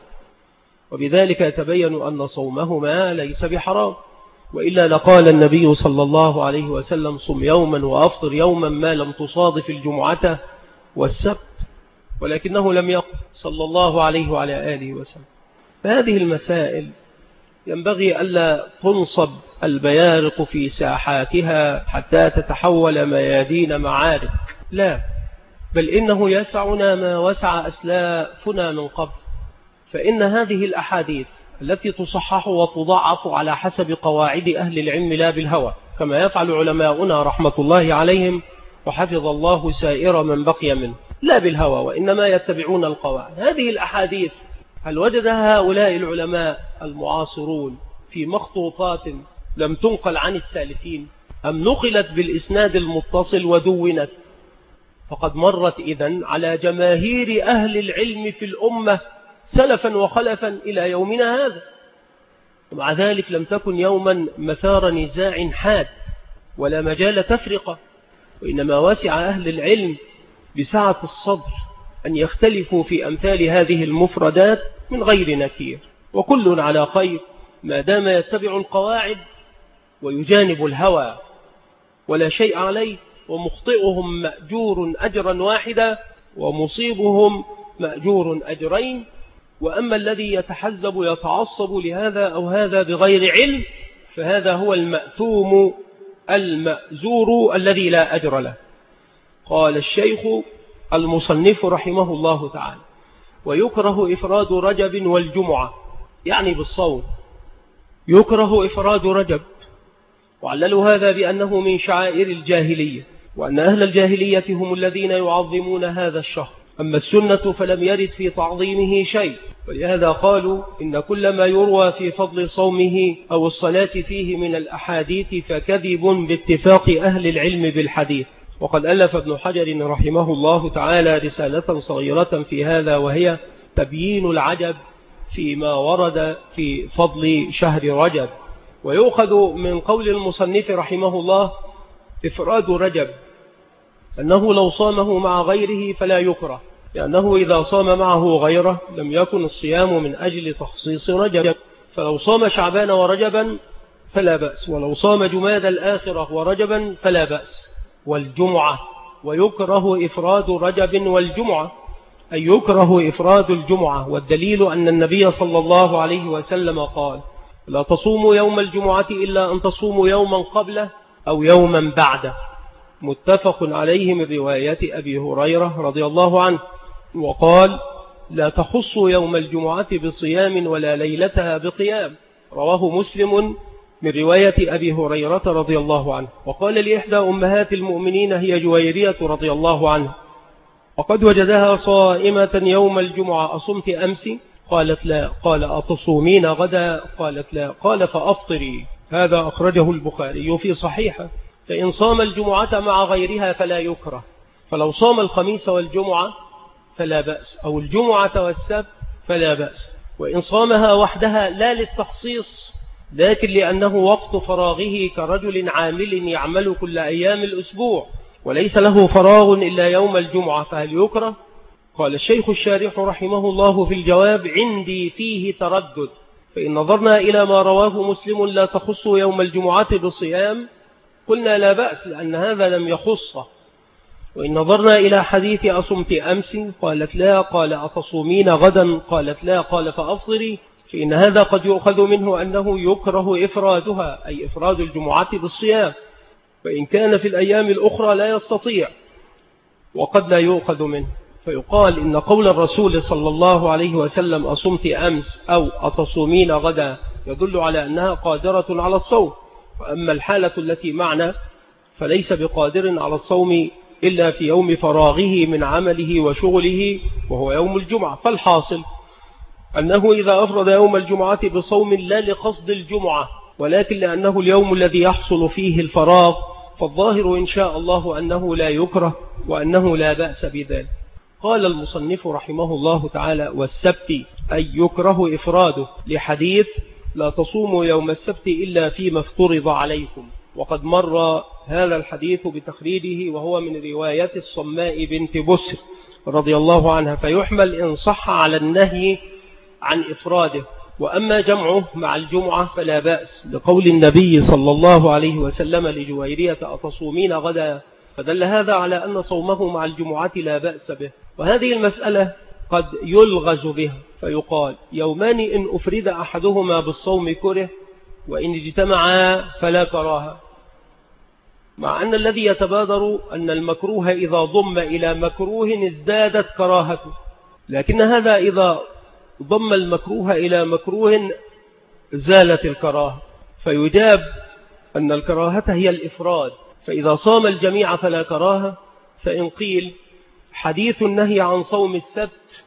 وبذلك يتبين أن صومهما ليس بحرام. وإلا لقال النبي صلى الله عليه وسلم: صم يوما وأفطر يوما ما لم تصادف الجمعة والسبت. ولكنه لم يقل صلى الله عليه وعلى آله وسلم. فهذه المسائل ينبغي ألا تنصب البيارق في ساحاتها حتى تتحول ميادين معارك، لا، بل إنه يسعنا ما وسع أسلافنا من قبل. فإن هذه الأحاديث التي تصحح وتضعف على حسب قواعد أهل العلم لا بالهوى، كما يفعل علماؤنا رحمة الله عليهم وحفظ الله سائر من بقي منه، لا بالهوى وإنما يتبعون القواعد. هذه الأحاديث هل وجدها هؤلاء العلماء المعاصرون في مخطوطات لم تنقل عن السالفين، أم نقلت بالإسناد المتصل ودونت؟ فقد مرت إذن على جماهير أهل العلم في الأمة سلفا وخلفا إلى يومنا هذا، ومع ذلك لم تكن يوما مثار نزاع حاد ولا مجال تفرقة، وإنما وسع أهل العلم بسعة الصدر أن يختلفوا في أمثال هذه المفردات من غير نكير، وكل على خير ما دام يتبع القواعد ويجانب الهوى ولا شيء عليه، ومخطئهم مأجور أجرا واحدا ومصيبهم مأجور أجرين. وأما الذي يتحزب يتعصب لهذا أو هذا بغير علم فهذا هو المأثوم المأزور الذي لا أجر له. قال الشيخ المصنف رحمه الله تعالى: ويكره إفراد رجب والجمعة، يعني بالصوم، يكره إفراد رجب، وعللوا هذا بأنه من شعائر الجاهلية، وأن أهل الجاهلية هم الذين يعظمون هذا الشهر، أما السنة فلم يرد في تعظيمه شيء، ولهذا قالوا إن كل ما يروى في فضل صومه أو الصلاة فيه من الأحاديث فكذب باتفاق أهل العلم بالحديث. وقد ألف ابن حجر رحمه الله تعالى رسالة صغيرة في هذا، وهي تبيين العجب فيما ورد في فضل شهر رجب. ويؤخذ من قول المصنف رحمه الله إفراد رجب أنه لو صامه مع غيره فلا يكره، لأنه إذا صام معه غيره لم يكن الصيام من أجل تخصيص رجب، فلو صام شعبان ورجبا فلا بأس، ولو صام جماد الآخرة ورجبا فلا بأس. والجمعة، ويكره إفراد رجب والجمعة، أي يكره إفراد الجمعة، والدليل أن النبي صلى الله عليه وسلم قال: لا تصوموا يوم الجمعة إلا أن تصوموا يوما قبله أو يوما بعده، متفق عليه من رواية أبي هريرة رضي الله عنه. وقال: لا تخصوا يوم الجمعة بصيام ولا ليلتها بقيام، رواه مسلم من رواية أبي هريرة رضي الله عنه. وقال لإحدى أمهات المؤمنين هي جويرية رضي الله عنه: وقد وجدها صائمة يوم الجمعة، أصمت أمس؟ قالت لا. قال: أتصومين غدا؟ قالت لا. قال: فأفطري. هذا أخرجه البخاري في صحيحه. فإن صام الجمعة مع غيرها فلا يكره، فلو صام الخميس والجمعة فلا بأس، أو الجمعة والسبت فلا بأس. وإن صامها وحدها لا للتخصيص لكن لأنه وقت فراغه كرجل عامل يعمل كل أيام الأسبوع وليس له فراغ إلا يوم الجمعة، فهل يكره؟ قال الشيخ الشارح رحمه الله في الجواب: عندي فيه تردد، فإن نظرنا إلى ما رواه مسلم لا تخص يوم الجمعة بصيام قلنا لا بأس، لأن هذا لم يخصه. وإن نظرنا إلى حديث أصمت أمس؟ قالت لا. قال: أتصومين غدا؟ قالت لا. قال: فأفطري. فإن هذا قد يؤخذ منه أنه يكره إفرادها، أي إفراد الجمعة بالصيام، فإن كان في الأيام الأخرى لا يستطيع، وقد لا يؤخذ منه، فيقال إن قول الرسول صلى الله عليه وسلم أصمت أمس أو أتصومين غدا يدل على أنها قادرة على الصوم. وأما الحالة التي معنا فليس بقادر على الصوم إلا في يوم فراغه من عمله وشغله وهو يوم الجمعة. فالحاصل أنه إذا أفرد يوم الجمعة بصوم لا لقصد الجمعة ولكن لأنه اليوم الذي يحصل فيه الفراغ، فالظاهر إن شاء الله أنه لا يكره وأنه لا بأس بذلك. قال المصنف رحمه الله تعالى: والسبت، أي يكره إفراده، لحديث لا تصوموا يوم السبت إلا فيما افترض عليكم. وقد مر هذا الحديث بتخريجه وهو من رواية الصماء بنت بسر رضي الله عنها، فيحمل إن صح على النهي عن إفراده. وأما جمعه مع الجمعة فلا بأس، لقول النبي صلى الله عليه وسلم لجويرية: أتصومين غدا؟ فدل هذا على أن صومه مع الجمعة لا بأس به. وهذه المسألة قد يلغز بها فيقال: يومان إن أفرد أحدهما بالصوم كره، وإن اجتمعا فلا كراهة، مع أن الذي يتبادر أن المكروه إذا ضم إلى مكروه ازدادت كراهته، لكن هذا إذا ضم المكروه إلى مكروه زالت الكراهة، فيجاب أن الكراهة هي الإفراد، فإذا صام الجميع فلا كراهة. فإن قيل حديث النهي عن صوم السبت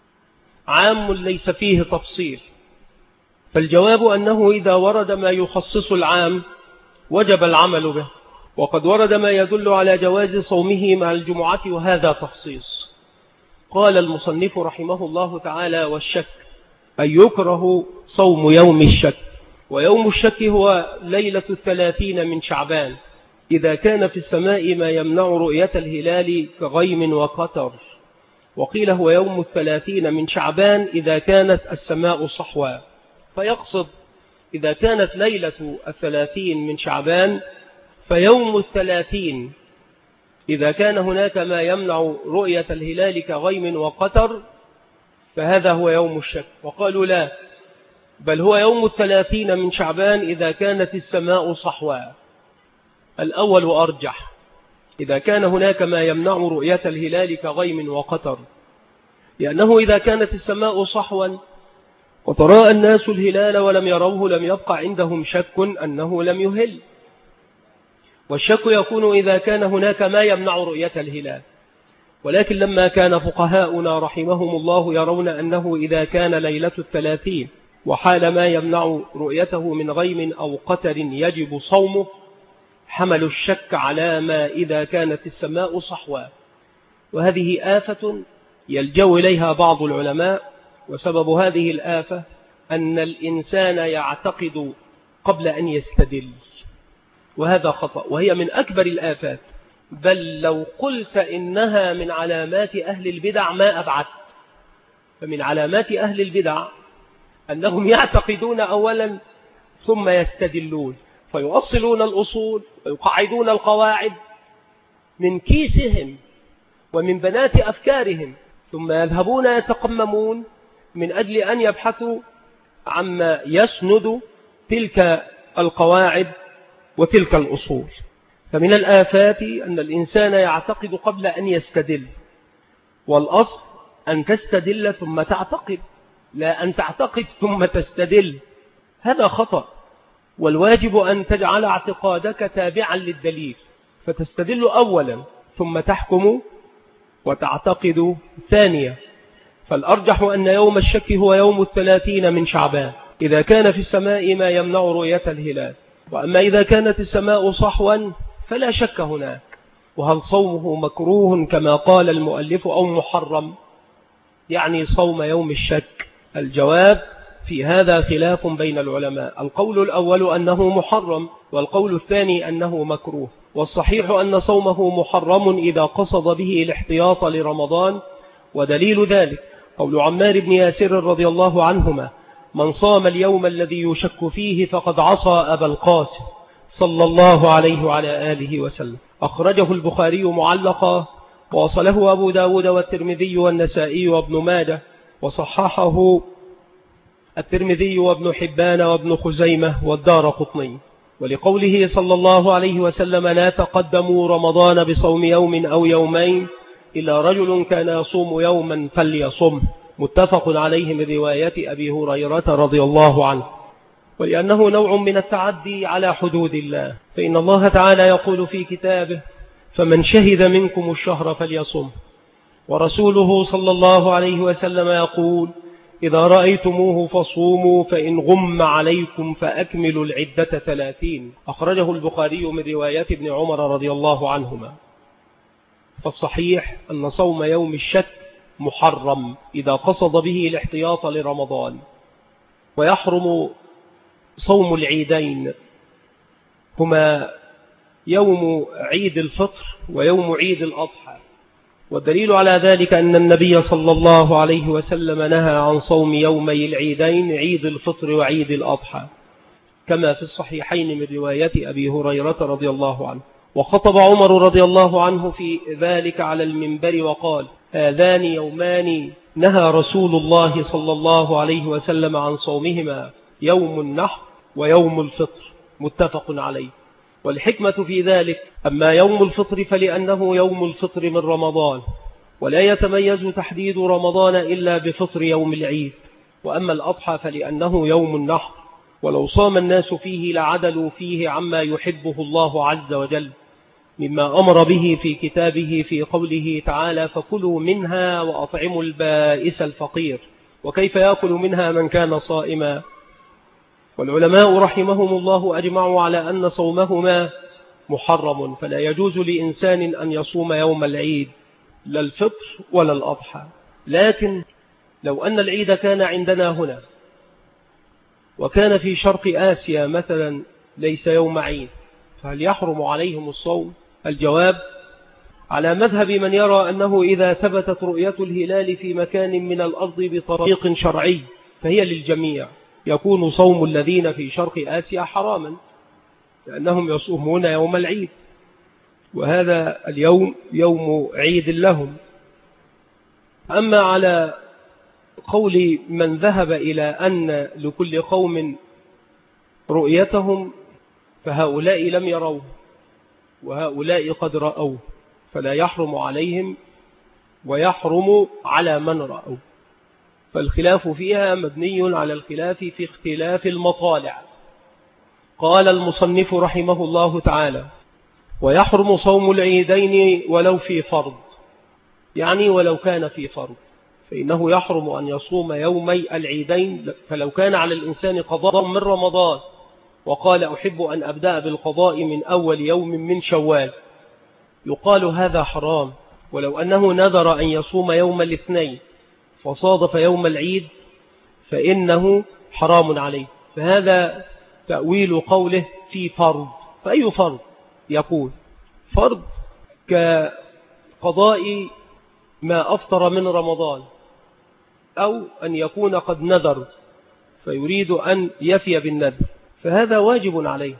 عام ليس فيه تفصيل، فالجواب أنه إذا ورد ما يخصص العام وجب العمل به، وقد ورد ما يدل على جواز صومه مع الجمعة وهذا تخصيص. قال المصنف رحمه الله تعالى: والشك أي يكره صوم يوم الشك. ويوم الشك هو ليلة 30 من شعبان إذا كان في السماء ما يمنع رؤية الهلال كغيم وقطر. وقيل هو يوم 30 من شعبان إذا كانت السماء صحوا، فيقصد إذا كانت ليلة 30 من شعبان فيوم 30 إذا كان هناك ما يمنع رؤية الهلال كغيم وقطر فهذا هو يوم الشك. وقالوا لا، بل هو يوم 30 من شعبان إذا كانت السماء صحوا. الأول أرجح، إذا كان هناك ما يمنع رؤية الهلال كغيم وقطر، لأنه إذا كانت السماء صحوا وتراءى الناس الهلال ولم يروه لم يبقى عندهم شك أنه لم يهل. والشك يكون إذا كان هناك ما يمنع رؤية الهلال. ولكن لما كان فقهاؤنا رحمهم الله يرون أنه إذا كان ليلة 30 وحال ما يمنع رؤيته من غيم أو قتر يجب صومه، حملوا الشك على ما إذا كانت السماء صحوا. وهذه آفة يلجأ إليها بعض العلماء، وسبب هذه الآفة أن الإنسان يعتقد قبل أن يستدل، وهذا خطأ، وهي من أكبر الآفات. بل لو قلت إنها من علامات أهل البدع ما أبعدت. فمن علامات أهل البدع أنهم يعتقدون أولا ثم يستدلون، فيؤصلون الأصول ويقعدون القواعد من كيسهم ومن بنات أفكارهم، ثم يذهبون يتقممون من أجل أن يبحثوا عما يسند تلك القواعد وتلك الأصول. فمن الآفات أن الإنسان يعتقد قبل أن يستدل، والأصل أن تستدل ثم تعتقد، لا أن تعتقد ثم تستدل، هذا خطأ. والواجب أن تجعل اعتقادك تابعا للدليل، فتستدل أولا ثم تحكم وتعتقد ثانيا. فالأرجح أن يوم الشك هو يوم 30 من شعبان إذا كان في السماء ما يمنع رؤية الهلال. وأما إذا كانت السماء صحوا فلا شك هناك. وهل صومه مكروه كما قال المؤلف أو محرم؟ يعني صوم يوم الشك. الجواب في هذا خلاف بين العلماء. القول الأول أنه محرم، والقول الثاني أنه مكروه. والصحيح أن صومه محرم إذا قصد به الاحتياط لرمضان. ودليل ذلك قول عمار بن ياسر رضي الله عنهما: من صام اليوم الذي يشك فيه فقد عصى أبا القاسم صلى الله عليه وعلى آله وسلم. أخرجه البخاري معلقا، ووصله أبو داود والترمذي والنسائي وابن ماجه، وصححه الترمذي وابن حبان وابن خزيمة والدارقطني. ولقوله صلى الله عليه وسلم: لا تقدموا رمضان بصوم يوم أو يومين إلا رجل كان يصوم يوما فليصم، متفق عليه من رواية أبي هريرة رضي الله عنه. ولأنه نوع من التعدي على حدود الله، فإن الله تعالى يقول في كتابه: فمن شهد منكم الشهر فليصم. ورسوله صلى الله عليه وسلم يقول: إذا رأيتموه فصوموا، فإن غم عليكم فأكملوا العدة 30. أخرجه البخاري من رواية ابن عمر رضي الله عنهما. فالصحيح أن صوم يوم الشك محرم إذا قصد به الاحتياط لرمضان. ويحرم صوم العيدين، هما يوم عيد الفطر ويوم عيد الأضحى. والدليل على ذلك أن النبي صلى الله عليه وسلم نهى عن صوم يومي العيدين، عيد الفطر وعيد الأضحى، كما في الصحيحين من رواية أبي هريرة رضي الله عنه. وخطب عمر رضي الله عنه في ذلك على المنبر وقال: هذان يومان نهى رسول الله صلى الله عليه وسلم عن صومهما، يوم النحر ويوم الفطر، متفق عليه. والحكمة في ذلك: أما يوم الفطر فلأنه يوم الفطر من رمضان، ولا يتميز تحديد رمضان إلا بفطر يوم العيد. وأما الأضحى فلأنه يوم النحر، ولو صام الناس فيه لعدلوا فيه عما يحبه الله عز وجل، مما أمر به في كتابه في قوله تعالى: فكلوا منها وأطعموا البائس الفقير. وكيف يأكل منها من كان صائما؟ والعلماء رحمهم الله أجمعوا على أن صومهما محرم، فلا يجوز لإنسان أن يصوم يوم العيد لا الفطر ولا الأضحى. لكن لو أن العيد كان عندنا هنا وكان في شرق آسيا مثلا ليس يوم عيد، فهل يحرم عليهم الصوم؟ الجواب على مذهب من يرى أنه إذا ثبتت رؤية الهلال في مكان من الأرض بطريق شرعي فهي للجميع، يكون صوم الذين في شرق آسيا حراما لأنهم يصومون يوم العيد، وهذا اليوم يوم عيد لهم. أما على قول من ذهب إلى أن لكل قوم رؤيتهم فهؤلاء لم يروه وهؤلاء قد رأوه، فلا يحرم عليهم ويحرم على من رأوه. فالخلاف فيها مبني على الخلاف في اختلاف المطالع. قال المصنف رحمه الله تعالى: ويحرم صوم العيدين ولو في فرض، يعني ولو كان في فرض، فإنه يحرم أن يصوم يومي العيدين. فلو كان على الإنسان قضاء من رمضان وقال أحب أن أبدأ بالقضاء من أول يوم من شوال، يقال هذا حرام. ولو أنه نذر أن يصوم يوم الاثنين فصادف يوم العيد فإنه حرام عليه. فهذا تأويل قوله في فرض. فأي فرض يكون؟ فرض كقضاء ما أفطر من رمضان، أو أن يكون قد نذر فيريد أن يفي بالنذر، فهذا واجب عليه.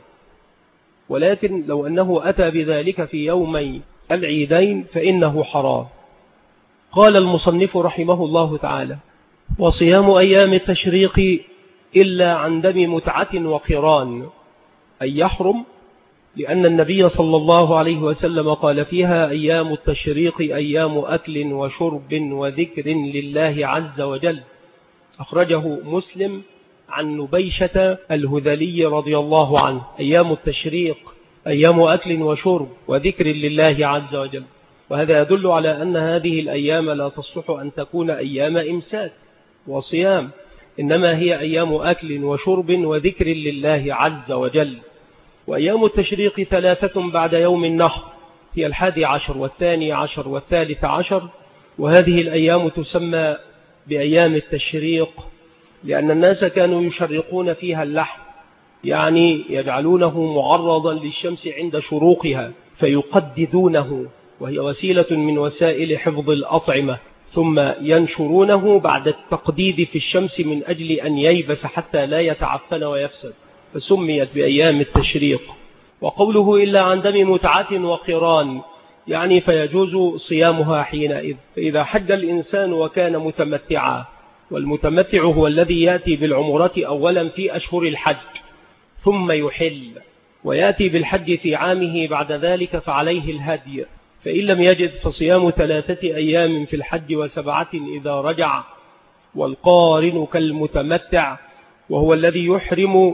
ولكن لو أنه أتى بذلك في يومي العيدين فإنه حرام. قال المصنف رحمه الله تعالى: وصيام أيام التشريق إلا عن دم متعة وقران، أي يحرم، لأن النبي صلى الله عليه وسلم قال فيها: أيام التشريق أيام أكل وشرب وذكر لله عز وجل. أخرجه مسلم عن نبيشة الهذلي رضي الله عنه. أيام التشريق أيام أكل وشرب وذكر لله عز وجل. وهذا يدل على أن هذه الأيام لا تصلح أن تكون أيام إمساك وصيام، إنما هي أيام أكل وشرب وذكر لله عز وجل. وأيام التشريق 3 بعد يوم النحر، هي 11 و12 و13، وهذه الأيام تسمى بأيام التشريق لأن الناس كانوا يشرقون فيها اللحم، يعني يجعلونه معرضا للشمس عند شروقها فيقددونه، وهي وسيلة من وسائل حفظ الأطعمة، ثم ينشرونه بعد التقديد في الشمس من أجل أن ييبس حتى لا يتعفن ويفسد، فسميت بأيام التشريق. وقوله إلا عن دم متعة وقران، يعني فيجوز صيامها حينئذ. فإذا حج الإنسان وكان متمتعا، والمتمتع هو الذي يأتي بالعمرة أولا في أشهر الحج ثم يحل ويأتي بالحج في عامه بعد ذلك، فعليه الهدي. فإن لم يجد فصيام 3 أيام في الحج و7 إذا رجع. والقارن كالمتمتع، وهو الذي يحرم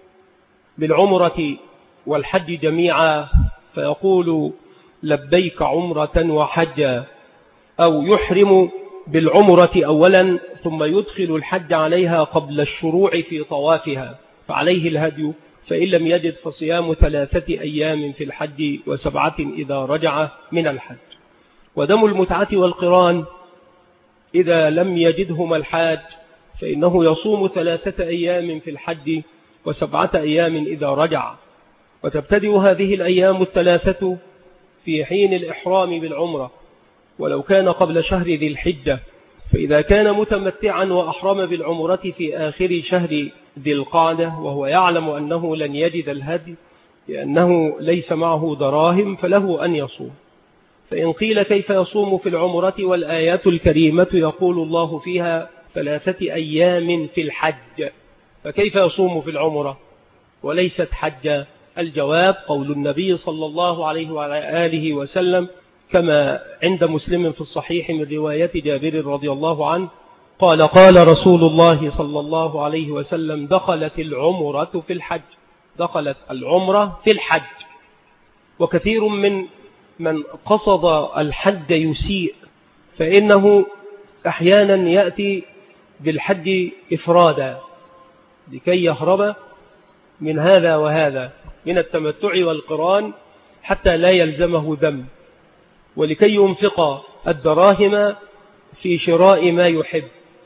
بالعمرة والحج جميعا فيقول لبيك عمرة وحجا، أو يحرم بالعمرة أولا ثم يدخل الحج عليها قبل الشروع في طوافها، فعليه الهدي. فإن لم يجد فصيام 3 أيام في الحج و7 إذا رجع من الحج. ودم المتعة والقران إذا لم يجدهما الحاج فإنه يصوم 3 أيام في الحج و7 أيام إذا رجع. وتبتدئ هذه الأيام 3 في حين الإحرام بالعمرة ولو كان قبل شهر ذي الحجة. فإذا كان متمتعا وأحرم بالعمرة في آخر شهر ذي القعدة وهو يعلم أنه لن يجد الهدي لأنه ليس معه دراهم فله أن يصوم. فإن قيل كيف يصوم في العمرة والآيات الكريمة يقول الله فيها 3 أيام في الحج، فكيف يصوم في العمرة وليست حجة؟ الجواب قول النبي صلى الله عليه وعلى آله وسلم كما عند مسلم في الصحيح من رواية جابر رضي الله عنه قال: قال رسول الله صلى الله عليه وسلم: دخلت العمرة في الحج. دخلت العمرة في الحج. وكثير من قصد الحج يسيء، فإنه أحيانا يأتي بالحج إفرادا لكي يهرب من هذا وهذا، من التمتع والقران حتى لا يلزمه ذنب، ولكي ينفق الدراهم في شراء ما يحب.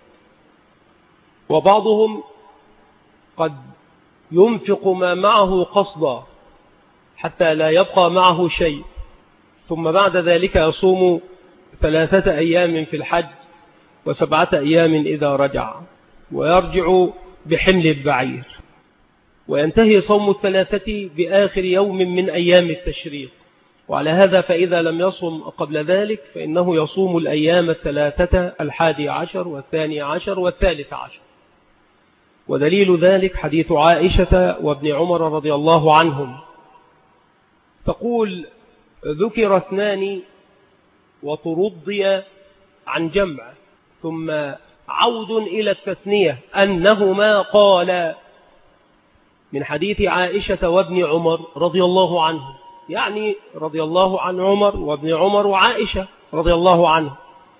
وبعضهم قد ينفق ما معه قصدا حتى لا يبقى معه شيء، ثم بعد ذلك يصوم 3 أيام في الحج و7 أيام إذا رجع، ويرجع بحمل البعير، وينتهي صوم 3 بآخر يوم من أيام التشريق. وعلى هذا فإذا لم يصم قبل ذلك فإنه يصوم الأيام 3 11 12 و13. ودليل ذلك حديث عائشة وابن عمر رضي الله عنهم، تقول: ذكر 2 وترضي عن جمع، ثم عود إلى التثنية أنهما قال، من حديث عائشة وابن عمر رضي الله عنه، يعني رضي الله عن عمر وابن عمر وعائشة رضي الله عنه.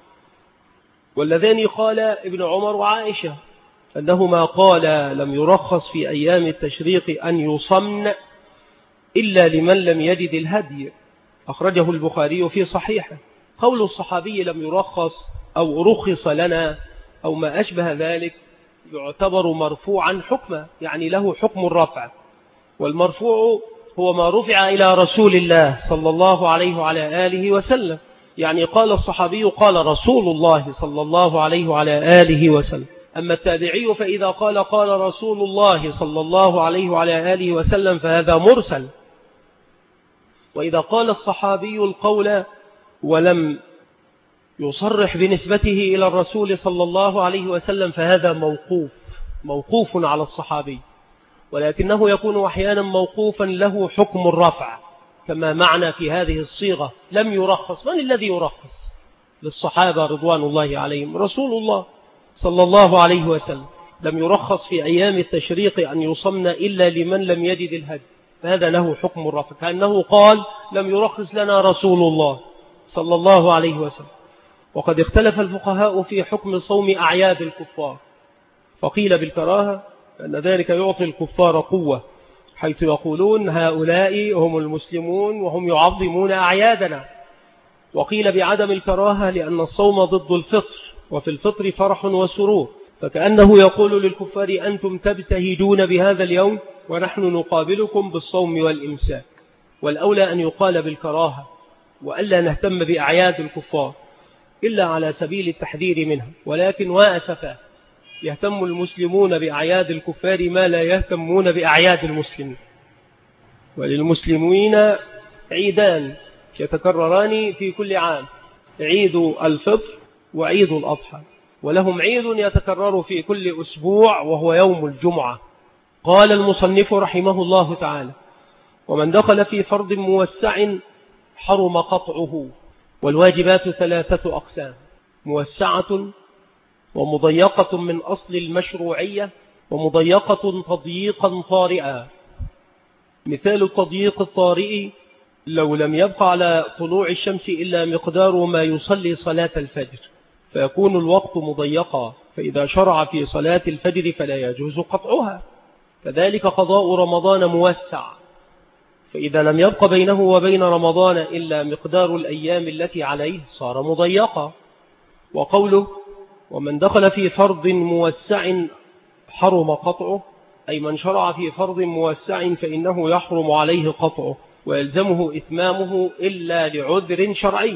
والذين قال ابن عمر وعائشة أنهما قال لم يرخص في أيام التشريق أن يصمن إلا لمن لم يجد الهدي، أخرجه البخاري في صحيحه. قول الصحابي لم يرخص أو رخص لنا أو ما أشبه ذلك يعتبر مرفوعا حكما، يعني له حكم الرفع، والمرفوع هو ما رفع إلى رسول الله صلى الله عليه وعلى آله وسلم، يعني قال الصحابي قال رسول الله صلى الله عليه وعلى آله وسلم. أما التابعي فإذا قال رسول الله صلى الله عليه وعلى آله وسلم فهذا مرسل. وإذا قال الصحابي القول ولم يصرح بنسبته إلى الرسول صلى الله عليه وسلم فهذا موقوف على الصحابي، ولكنه يكون أحيانا موقوفا له حكم الرفع، كما معنى في هذه الصيغة لم يرخص. من الذي يرخص للصحابة رضوان الله عليهم؟ رسول الله صلى الله عليه وسلم. لم يرخص في أيام التشريق أن يصمن إلا لمن لم يجد الهدي، فهذا له حكم الرفع، كأنه قال لم يرخص لنا رسول الله صلى الله عليه وسلم. وقد اختلف الفقهاء في حكم صوم أعياد الكفار، فقيل بالكراهة أن ذلك يعطي الكفار قوة، حيث يقولون هؤلاء هم المسلمون وهم يعظمون أعيادنا. وقيل بعدم الكراهة لأن الصوم ضد الفطر، وفي الفطر فرح وسرور، فكأنه يقول للكفار أنتم تبتهجون بهذا اليوم ونحن نقابلكم بالصوم والإمساك. والأولى أن يقال بالكراهة، وألا نهتم بأعياد الكفار إلا على سبيل التحذير منها. ولكن وأسفا يهتم المسلمون بأعياد الكفار ما لا يهتمون بأعياد المسلمين. وللمسلمين عيدان يتكرران في كل عام، عيد الفطر وعيد الأضحى، ولهم عيد يتكرر في كل أسبوع وهو يوم الجمعة. قال المصنف رحمه الله تعالى: ومن دخل في فرض موسع حرم قطعه. والواجبات 3 أقسام: موسعة ومضيقة من أصل المشروعية، ومضيقة تضييقا طارئا. مثال التضييق الطارئ: لو لم يبقى على طلوع الشمس إلا مقدار ما يصلي صلاة الفجر فيكون الوقت مضيقا، فإذا شرع في صلاة الفجر فلا يجوز قطعها. كذلك قضاء رمضان موسع، فإذا لم يبق بينه وبين رمضان إلا مقدار الأيام التي عليه صار مضيقا. وقوله ومن دخل في فرض موسع حرم قطعه، أي من شرع في فرض موسع فإنه يحرم عليه قطعه ويلزمه إتمامه إلا لعذر شرعي.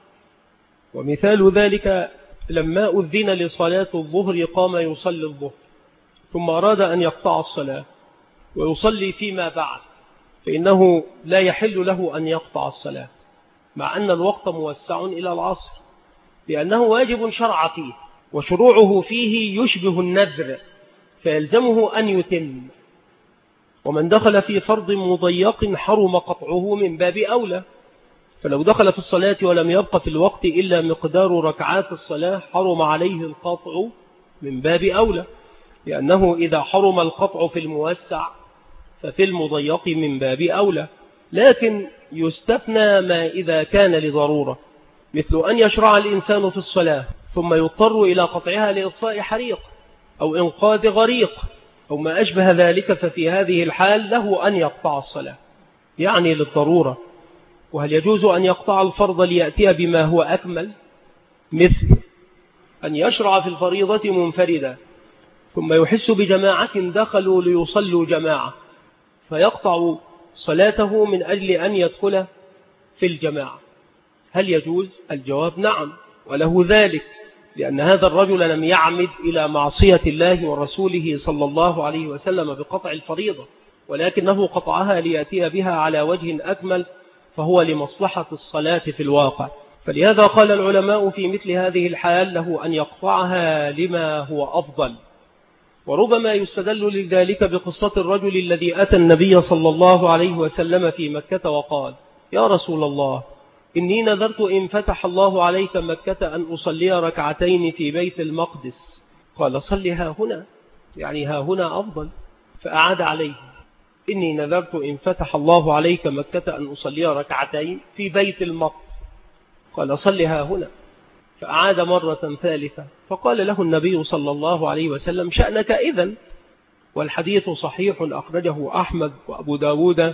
ومثال ذلك لما أذن لصلاة الظهر قام يصلي الظهر ثم أراد أن يقطع الصلاة ويصلي فيما بعد، فإنه لا يحل له أن يقطع الصلاة مع أن الوقت موسع إلى العصر، لأنه واجب شرع فيه، وشروعه فيه يشبه النذر فيلزمه أن يتم. ومن دخل في فرض مضيق حرم قطعه من باب أولى، فلو دخل في الصلاة ولم يبق في الوقت إلا مقدار ركعات الصلاة حرم عليه القطع من باب أولى، لأنه إذا حرم القطع في الموسع ففي المضيق من باب أولى. لكن يستثنى ما إذا كان لضرورة، مثل أن يشرع الإنسان في الصلاة ثم يضطر إلى قطعها لإطفاء حريق أو إنقاذ غريق أو ما أشبه ذلك، ففي هذه الحال له أن يقطع الصلاة، يعني للضرورة. وهل يجوز أن يقطع الفرض ليأتي بما هو أكمل؟ مثل أن يشرع في الفريضة منفردا ثم يحس بجماعة دخلوا ليصلوا جماعة فيقطع صلاته من أجل أن يدخل في الجماعة. هل يجوز؟ الجواب نعم، وله ذلك، لأن هذا الرجل لم يعمد إلى معصية الله ورسوله صلى الله عليه وسلم بقطع الفريضة، ولكنه قطعها ليأتي بها على وجه أكمل، فهو لمصلحة الصلاة في الواقع. فلهذا قال العلماء في مثل هذه الحال له أن يقطعها لما هو أفضل. وربما يستدل لذلك بقصة الرجل الذي أتى النبي صلى الله عليه وسلم في مكة وقال: يا رسول الله، إني نذرت إن فتح الله عليك مكة أن أصلي ركعتين في بيت المقدس. قال: صلها هنا، يعني ها هنا أفضل. فأعاد عليه: إني نذرت إن فتح الله عليك مكة أن أصلي ركعتين في بيت المقدس. قال: صلها هنا. فأعاد مرة ثالثة، فقال له النبي صلى الله عليه وسلم: شأنك إذن. والحديث صحيح أخرجه أحمد وأبو داود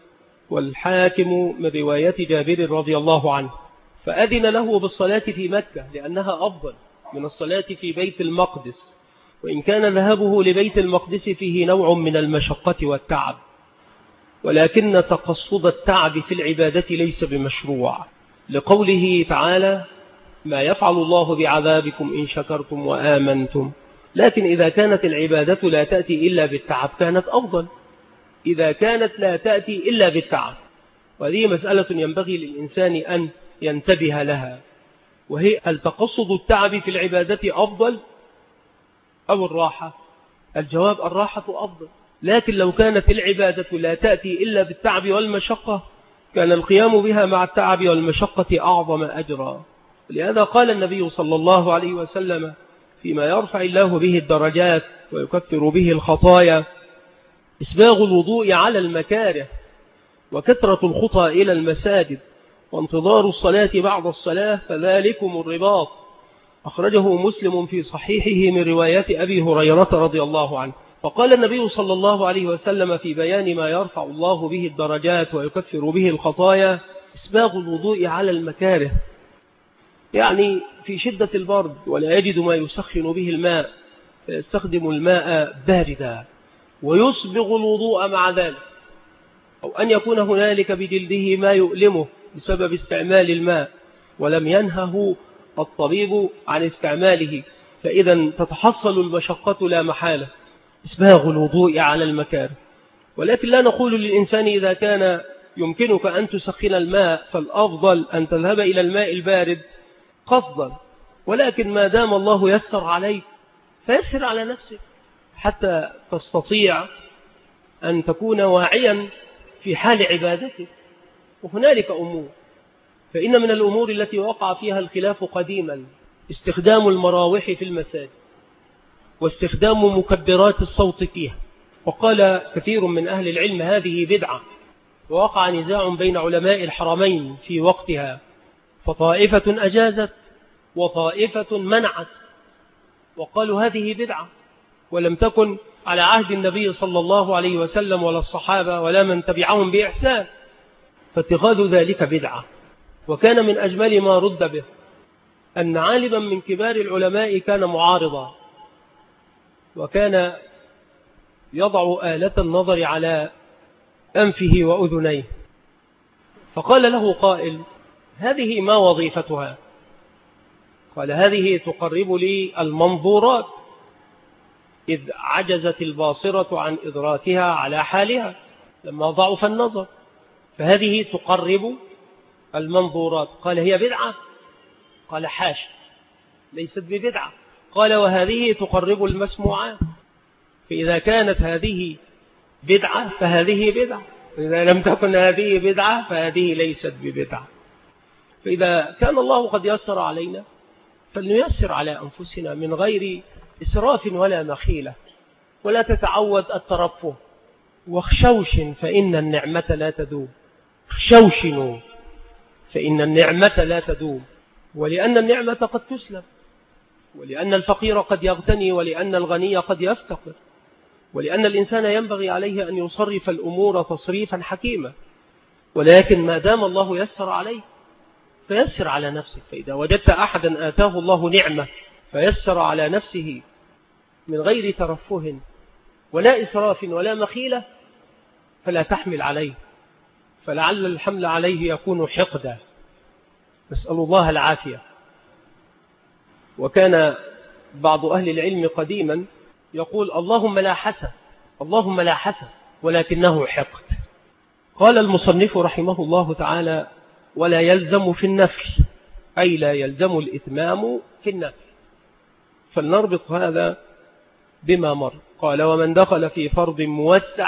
والحاكم من رواية جابر رضي الله عنه. فأذن له بالصلاة في مكة لأنها أفضل من الصلاة في بيت المقدس، وإن كان ذهابه لبيت المقدس فيه نوع من المشقة والتعب، ولكن تقصد التعب في العبادة ليس بمشروع، لقوله تعالى: ما يفعل الله بعذابكم إن شكرتم وآمنتم. لكن إذا كانت العبادة لا تأتي إلا بالتعب كانت أفضل، إذا كانت لا تأتي إلا بالتعب. وهذه مسألة ينبغي للإنسان أن ينتبه لها، وهي التقصد التعب في العبادة أفضل أو الراحة؟ الجواب: الراحة أفضل. لكن لو كانت العبادة لا تأتي إلا بالتعب والمشقة كان القيام بها مع التعب والمشقة أعظم أجرا. لهذا قال النبي صلى الله عليه وسلم فيما يرفع الله به الدرجات ويكفر به الخطايا: إسباغ الوضوء على المكاره، وكثرة الخطى إلى المساجد، وانتظار الصلاة بعد الصلاة، فذلكم الرباط. أخرجه مسلم في صحيحه من روايات أبي هريرة رضي الله عنه. فقال النبي صلى الله عليه وسلم في بيان ما يرفع الله به الدرجات ويكفر به الخطايا: إسباغ الوضوء على المكاره، يعني في شدة البرد ولا يجد ما يسخن به الماء فيستخدم الماء باردا ويسبغ الوضوء مع ذلك، أو أن يكون هنالك بجلده ما يؤلمه بسبب استعمال الماء ولم ينهه الطبيب عن استعماله، فإذا تتحصل المشقة لا محالة. إسباغ الوضوء على المكاره. ولكن لا نقول للإنسان إذا كان يمكنك أن تسخن الماء فالأفضل أن تذهب إلى الماء البارد قصدا، ولكن ما دام الله يسر عليك فيسر على نفسك حتى تستطيع أن تكون واعيا في حال عبادتك. وهنالك أمور، فإن من الأمور التي وقع فيها الخلاف قديما استخدام المراوح في المساجد واستخدام مكبرات الصوت فيها، وقال كثير من أهل العلم هذه بدعة، ووقع نزاع بين علماء الحرمين في وقتها، فطائفة أجازت وطائفة منعت، وقالوا هذه بدعة ولم تكن على عهد النبي صلى الله عليه وسلم ولا الصحابة ولا من تبعهم بإحسان، فاتخاذ ذلك بدعة. وكان من أجمل ما رد به أن عالما من كبار العلماء كان معارضا، وكان يضع آلة النظر على أنفه وأذنيه، فقال له قائل: هذه ما وظيفتها؟ قال: هذه تقرب لي المنظورات إذ عجزت الباصرة عن إدراكها على حالها لما ضعف النظر، فهذه تقرب المنظورات. قال: هي بدعة؟ قال: حاشا، ليست ببدعة. قال: وهذه تقرب المسموعات، فإذا كانت هذه بدعة فهذه بدعة، إذا لم تكن هذه بدعة فهذه ليست ببدعة. فإذا كان الله قد يسر علينا فلنيسر على أنفسنا من غير إسراف ولا مخيلة، ولا تتعود الترفه. واخشوش فإن النعمة لا تدوم، اخشوشنوا فإن النعمة لا تدوم، ولأن النعمة قد تسلب، ولأن الفقير قد يغتني، ولأن الغني قد يفتقر، ولأن الإنسان ينبغي عليه أن يصرف الأمور تصريفا حكيما. ولكن ما دام الله يسر عليه فيسر على نفسك. فإذا وجدت أحدا آتاه الله نعمة فيسر على نفسه من غير ترفه ولا إسراف ولا مخيلة فلا تحمل عليه، فلعل الحمل عليه يكون حقدا، نسأل الله العافية. وكان بعض أهل العلم قديما يقول اللهم لا حسد، اللهم لا حسد، ولكنه حقد. قال المصنف رحمه الله تعالى ولا يلزم في النفل، أي لا يلزم الإتمام في النفل. فلنربط هذا بما مر. قال ومن دخل في فرض موسع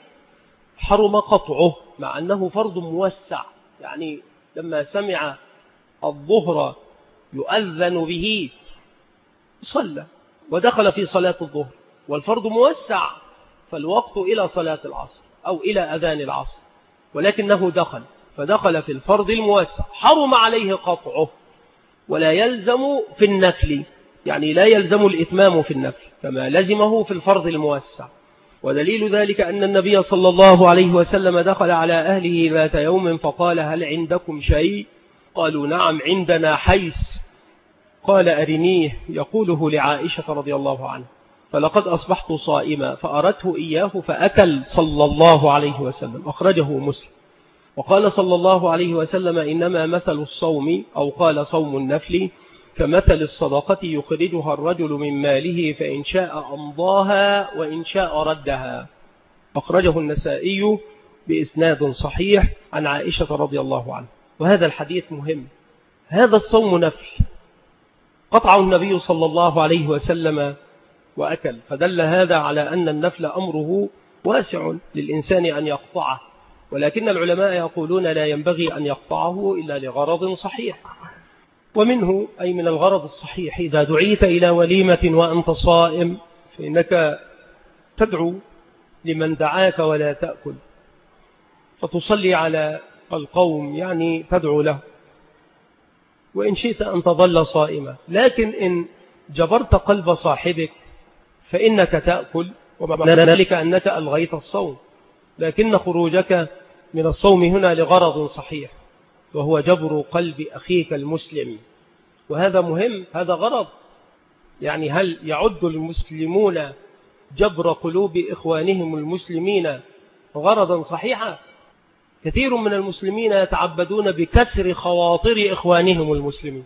حرم قطعه، مع أنه فرض موسع، يعني لما سمع الظهر يؤذن به صلى ودخل في صلاة الظهر، والفرض موسع فالوقت إلى صلاة العصر أو إلى أذان العصر، ولكنه فدخل في الفرض الموسع حرم عليه قطعه. ولا يلزم في النفل، يعني لا يلزم الإتمام في النفل كما لزمه في الفرض الموسع. ودليل ذلك أن النبي صلى الله عليه وسلم دخل على أهله ذات يوم فقال هل عندكم شيء؟ قالوا نعم عندنا حيث. قال أرنيه، يقوله لعائشة رضي الله عنها، فلقد أصبحت صائما، فأردته إياه فأكل صلى الله عليه وسلم، أخرجه مسلم. وقال صلى الله عليه وسلم إنما مثل الصوم، أو قال صوم النفل، كمثل الصدقة يخرجها الرجل من ماله فإن شاء أمضاها وإن شاء ردها، أخرجه النسائي بإسناد صحيح عن عائشة رضي الله عنها. وهذا الحديث مهم. هذا الصوم نفل قطع النبي صلى الله عليه وسلم وأكل، فدل هذا على أن النفل أمره واسع للإنسان أن يقطعه، ولكن العلماء يقولون لا ينبغي أن يقطعه إلا لغرض صحيح. ومنه أي من الغرض الصحيح إذا دعيت إلى وليمة وأنت صائم فإنك تدعو لمن دعاك ولا تأكل، فتصلي على القوم، يعني تدعو له، وإن شئت أن تظل صائمة. لكن إن جبرت قلب صاحبك فإنك تأكل، ومعنى ذلك أنك ألغيت الصوم، لكن خروجك من الصوم هنا لغرض صحيح، وهو جبر قلب أخيك المسلم. وهذا مهم، هذا غرض. يعني هل يعد المسلمون جبر قلوب إخوانهم المسلمين غرضا صحيحا؟ كثير من المسلمين يتعبدون بكسر خواطر إخوانهم المسلمين،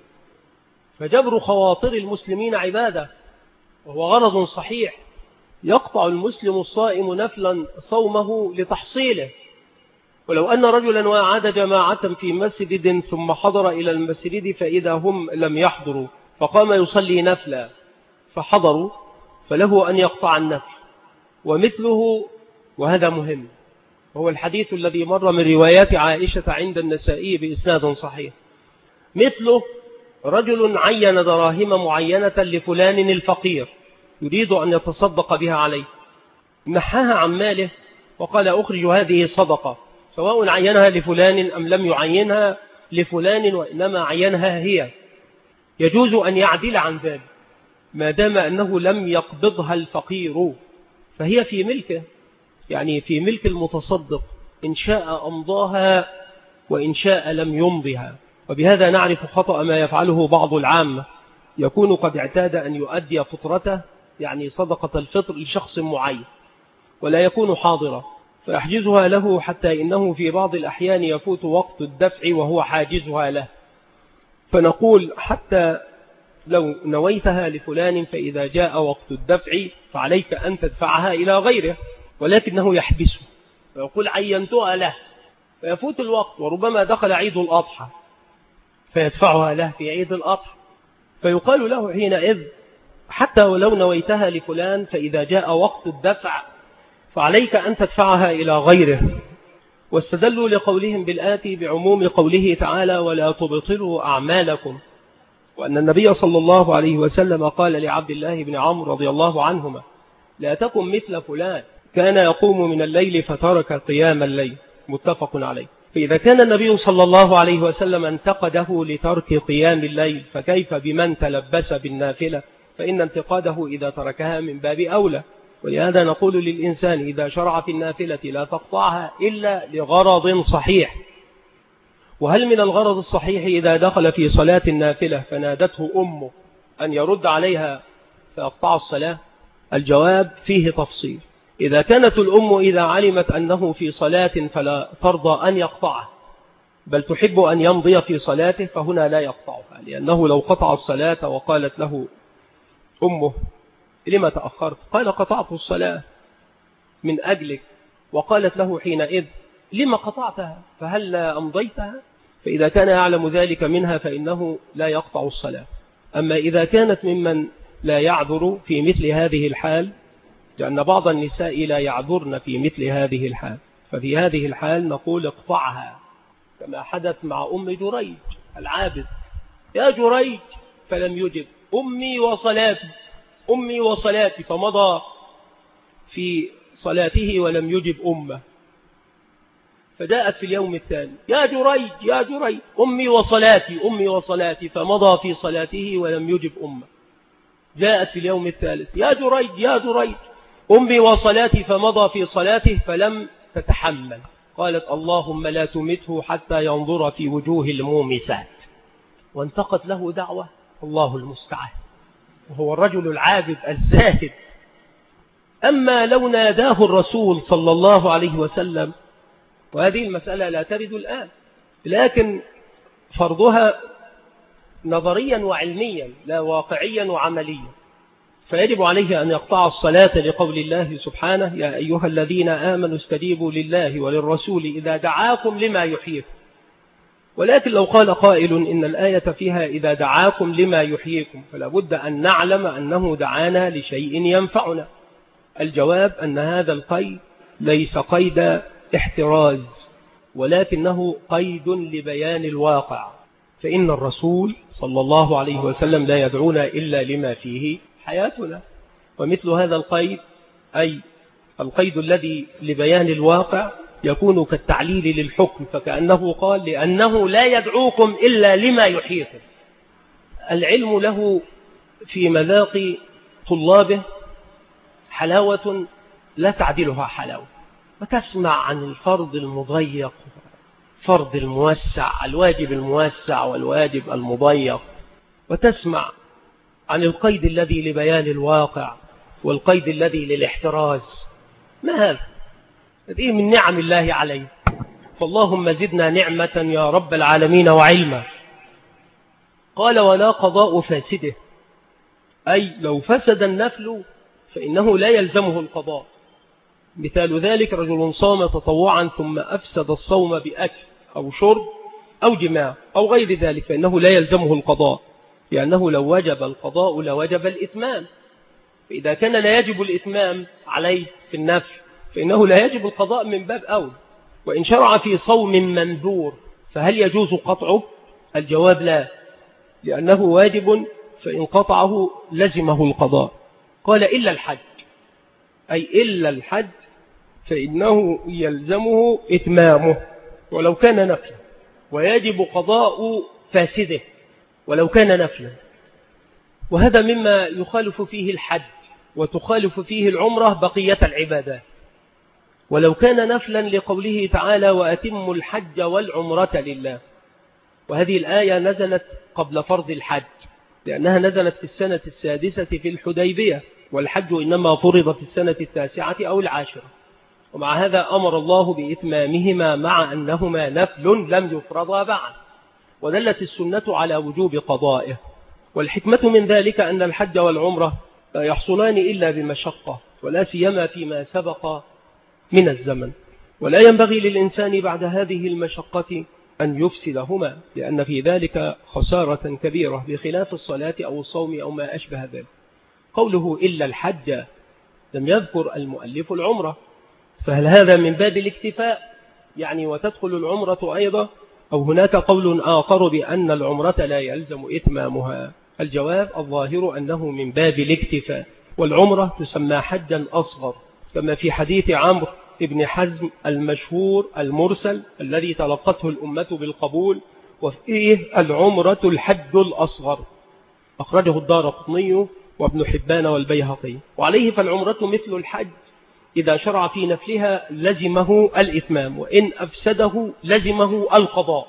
فجبر خواطر المسلمين عبادة وهو غرض صحيح. يقطع المسلم الصائم نفلا صومه لتحصيله. ولو أن رجلا وعد جماعة في مسجد ثم حضر إلى المسجد فإذا هم لم يحضروا فقام يصلي نفلا فحضروا، فله أن يقطع النفل. ومثله، وهذا مهم، وهو الحديث الذي مر من روايات عائشة عند النسائي بإسناد صحيح، مثله رجل عين دراهم معينة لفلان الفقير يريد أن يتصدق بها عليه، نحاها عن ماله وقال أخرج هذه صدقة، سواء عينها لفلان أم لم يعينها لفلان وإنما عينها هي، يجوز أن يعدل عن ذلك ما دام أنه لم يقبضها الفقير، فهي في ملكه، يعني في ملك المتصدق، إن شاء أمضاها وإن شاء لم يمضها. وبهذا نعرف خطأ ما يفعله بعض العامة، يكون قد اعتاد أن يؤدي فطرته، يعني صدقة الفطر لشخص معين، ولا يكون حاضرا فيحجزها له، حتى إنه في بعض الأحيان يفوت وقت الدفع وهو حاجزها له. فنقول حتى لو نويتها لفلان فإذا جاء وقت الدفع فعليك أن تدفعها إلى غيره، ولكنه يحبسه ويقول عينتها له، فيفوت الوقت وربما دخل عيد الأضحى فيدفعها له في عيد الأضحى، فيقال له حينئذ حتى ولو نويتها لفلان فإذا جاء وقت الدفع فعليك أن تدفعها إلى غيره. واستدلوا لقولهم بالآتي بعموم قوله تعالى ولا تبطلوا أعمالكم، وأن النبي صلى الله عليه وسلم قال لعبد الله بن عمرو رضي الله عنهما لا تكن مثل فلان كان يقوم من الليل فترك قيام الليل، متفق عليه. فإذا كان النبي صلى الله عليه وسلم انتقده لترك قيام الليل، فكيف بمن تلبس بالنافلة؟ فإن انتقاده إذا تركها من باب أولى. ولهذا نقول للإنسان إذا شرع في النافلة لا تقطعها إلا لغرض صحيح. وهل من الغرض الصحيح إذا دخل في صلاة النافلة فنادته أمه أن يرد عليها فيقطع الصلاة؟ الجواب فيه تفصيل. إذا كانت الأم إذا علمت أنه في صلاة فلا ترضى أن يقطعه بل تحب أن يمضي في صلاته فهنا لا يقطعها، لأنه لو قطع الصلاة وقالت له أمه لما تأخرت؟ قال قطعت الصلاة من أجلك، وقالت له حينئذ لما قطعتها فهل أمضيتها؟ فإذا كان يعلم ذلك منها فإنه لا يقطع الصلاة. أما إذا كانت ممن لا يعذر في مثل هذه الحال، لأن بعض النساء لا يعذرن في مثل هذه الحال، ففي هذه الحال نقول اقطعها كما حدث مع أم جريج العابد. يا جريج، فلم يجب. أمي وصلاتي أمي وصلاتي، فمضى في صلاته ولم يجب أمه. فجاءت في اليوم الثاني يا جريج يا جريج، أمي وصلاتي، فمضى في صلاته ولم يجب أمه. جاءت في اليوم الثالث يا جريج يا جريج، أمي وصلاتي، فمضى في صلاته فلم تتحمل. قالت اللهم لا تمته حتى ينظر في وجوه المومسات، وانتقت له دعوة. الله المستعان، وهو الرجل العابد الزاهد. أما لو ناداه الرسول صلى الله عليه وسلم، وهذه المسألة لا ترد الآن، لكن فرضها نظريا وعلميا لا واقعيا وعمليا، فيجب عليه أن يقطع الصلاة لقول الله سبحانه يا أيها الذين آمنوا استجيبوا لله وللرسول إذا دعاكم لما يحييكم. ولكن لو قال قائل إن الآية فيها إذا دعاكم لما يحييكم، فلا بد أن نعلم أنه دعانا لشيء ينفعنا. الجواب أن هذا القيد ليس قيد احتراز، ولكنه قيد لبيان الواقع، فإن الرسول صلى الله عليه وسلم لا يدعونا إلا لما فيه حياتنا. ومثل هذا القيد، أي القيد الذي لبيان الواقع، يكون كالتعليل للحكم، فكأنه قال لأنه لا يدعوكم إلا لما يحييكم. العلم له في مذاق طلابه حلاوة لا تعدلها حلاوة، وتسمع عن الفرض المضيق، فرض الموسع، الواجب الموسع والواجب المضيق، وتسمع عن القيد الذي لبيان الواقع والقيد الذي للاحتراز. ما هذا؟ هذه من نعم الله عليه، فاللهم زدنا نعمة يا رب العالمين وعلما. قال ولا قضاء فاسده، أي لو فسد النفل فإنه لا يلزمه القضاء. مثال ذلك رجل صام تطوعا ثم أفسد الصوم بأكل أو شرب أو جماع أو غير ذلك، فإنه لا يلزمه القضاء، لأنه لو وجب القضاء لوجب الإتمام. فإذا كان لا يجب الإتمام عليه في النفل فإنه لا يجب القضاء من باب أول. وإن شرع في صوم منذور فهل يجوز قطعه؟ الجواب لا، لأنه واجب، فإن قطعه لزمه القضاء. قال إلا الحج، أي إلا الحج فإنه يلزمه إتمامه ولو كان نفلا، ويجب قضاء فاسده ولو كان نفلا. وهذا مما يخالف فيه الحج وتخالف فيه العمرة بقية العبادات، ولو كان نفلا لقوله تعالى وأتموا الحج والعمرة لله. وهذه الآية نزلت قبل فرض الحج، لأنها نزلت في السنة السادسة في الحديبية، والحج إنما فرض في السنة التاسعة أو العاشرة. ومع هذا أمر الله بإتمامهما مع أنهما نفل لم يفرضا بعد، ودلت السنة على وجوب قضائه. والحكمة من ذلك أن الحج والعمرة لا يحصلان إلا بمشقة، ولا سيما فيما سبق من الزمن، ولا ينبغي للإنسان بعد هذه المشقة أن يفسدهما، لأن في ذلك خسارة كبيرة بخلاف الصلاة أو الصوم أو ما أشبه ذلك. قوله إلا الحج لم يذكر المؤلف العمرة، فهل هذا من باب الاكتفاء يعني وتدخل العمرة أيضا، أو هناك قول آخر بأن العمرة لا يلزم إتمامها؟ الجواب الظاهر أنه من باب الاكتفاء، والعمرة تسمى حجا أصغر، كما في حديث عمرو ابن حزم المشهور المرسل الذي تلقته الأمة بالقبول، وفيه العمرة الحج الأصغر، أخرجه الدارقطني وابن حبان والبيهقي. وعليه فالعمرة مثل الحج، إذا شرع في نفلها لزمه الإتمام، وإن أفسده لزمه القضاء.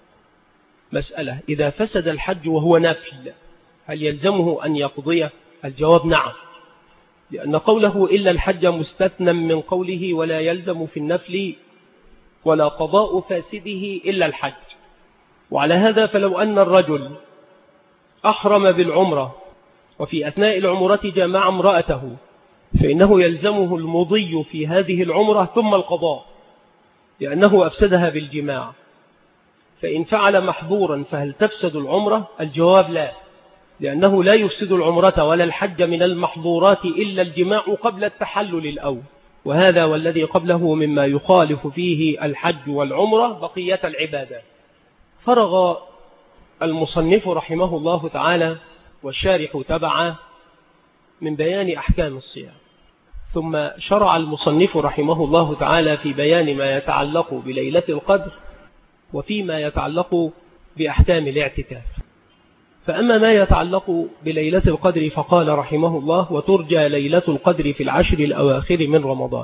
مسألة: إذا فسد الحج وهو نفل هل يلزمه أن يقضيه؟ الجواب نعم، لأن قوله إلا الحج مستثنى من قوله ولا يلزم في النفل ولا قضاء فاسده إلا الحج. وعلى هذا فلو أن الرجل أحرم بالعمرة وفي أثناء العمرة جامع امرأته فإنه يلزمه المضي في هذه العمرة ثم القضاء، لأنه أفسدها بالجماع. فإن فعل محظورا فهل تفسد العمرة؟ الجواب لا، لأنه لا يفسد العمرة ولا الحج من المحظورات إلا الجماع قبل التحلل الأول، وهذا والذي قبله مما يخالف فيه الحج والعمرة بقية العبادات. فرغ المصنف رحمه الله تعالى والشارح تبعه من بيان أحكام الصيام، ثم شرع المصنف رحمه الله تعالى في بيان ما يتعلق بليلة القدر وفيما يتعلق بأحكام الاعتكاف. فأما ما يتعلق بليلة القدر فقال رحمه الله: وترجى ليلة القدر في العشر الأواخر من رمضان.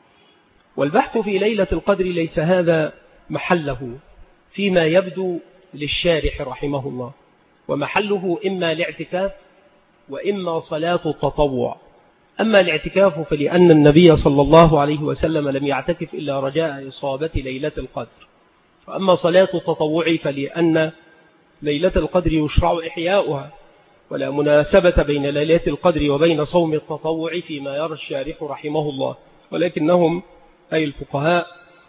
والبحث في ليلة القدر ليس هذا محله فيما يبدو للشارح رحمه الله، ومحله إما الاعتكاف وإما صلاة التطوع. أما الاعتكاف فلأن النبي صلى الله عليه وسلم لم يعتكف إلا رجاء إصابة ليلة القدر. وأما صلاة التطوع فلأن ليلة القدر يشرع إحياؤها، ولا مناسبة بين ليلة القدر وبين صوم التطوع فيما يرى الشارح رحمه الله. ولكنهم أي الفقهاء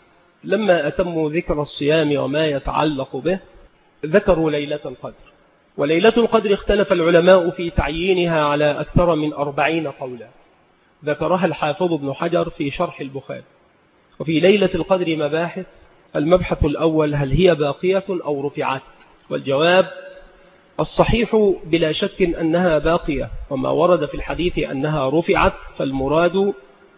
لما أتموا ذكر الصيام وما يتعلق به ذكروا ليلة القدر. وليلة القدر اختلف العلماء في تعيينها على أكثر من 40 قولا، ذكرها الحافظ ابن حجر في شرح البخاري. وفي ليلة القدر مباحث: المبحث الأول: هل هي باقية أو رفعت؟ والجواب: الصحيح بلا شك أنها باقية، وما ورد في الحديث أنها رفعت فالمراد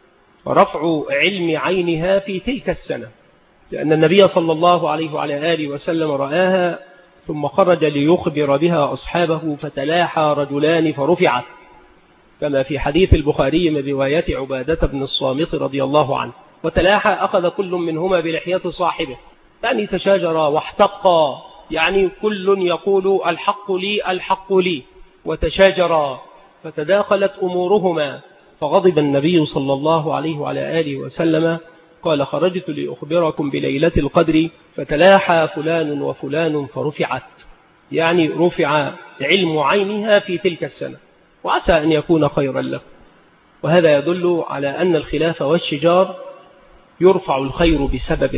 رفع علم عينها في تلك السنة، لأن النبي صلى الله عليه وعلى آله وسلم رآها ثم خرج ليخبر بها أصحابه فتلاحى رجلان فرفعت، كما في حديث البخاري من رواية عبادة بن الصامت رضي الله عنه. وتلاحى أخذ كل منهما بلحية صاحبه، يعني تشاجرا واحتقا، يعني كل يقول الحق لي الحق لي، وتشاجرا فتداخلت أمورهما. فغضب النبي صلى الله عليه وعلى آله وسلم قال: خرجت لأخبركم بليلة القدر فتلاحى فلان وفلان فرفعت، يعني رفع علم عينها في تلك السنة، وعسى أن يكون خيرا لكم. وهذا يدل على أن الخلاف والشجار يرفع الخير بسببه.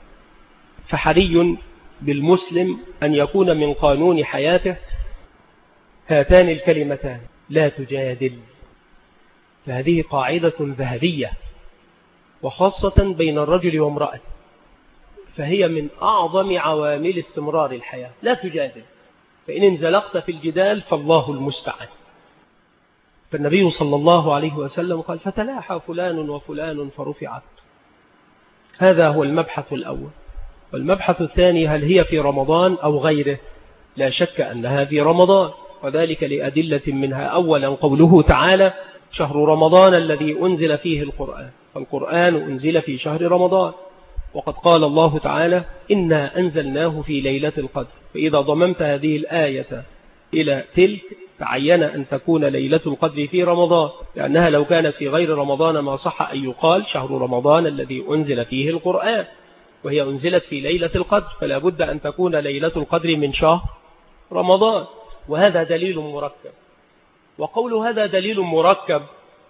فحري بالمسلم أن يكون من قانون حياته هاتان الكلمتان: لا تجادل. فهذه قاعدة ذهبية، وخاصة بين الرجل وامرأته، فهي من أعظم عوامل استمرار الحياة. لا تجادل، فإن انزلقت في الجدال فالله المستعان. فالنبي صلى الله عليه وسلم قال: فتلاحى فلان وفلان فرفعت. هذا هو المبحث الأول. والمبحث الثاني: هل هي في رمضان أو غيره؟ لا شك أنها في رمضان، وذلك لأدلة منها: أولا قوله تعالى: شهر رمضان الذي أنزل فيه القرآن. فالقرآن أنزل في شهر رمضان، وقد قال الله تعالى: إنا أنزلناه في ليلة القدر. فإذا ضممت هذه الآية إلى تلك تعين أن تكون ليلة القدر في رمضان، لأنها لو كانت في غير رمضان ما صح أن يقال شهر رمضان الذي أنزل فيه القرآن، وهي أنزلت في ليلة القدر، فلا بد أن تكون ليلة القدر من شهر رمضان. وهذا دليل مركب. وقول هذا دليل مركب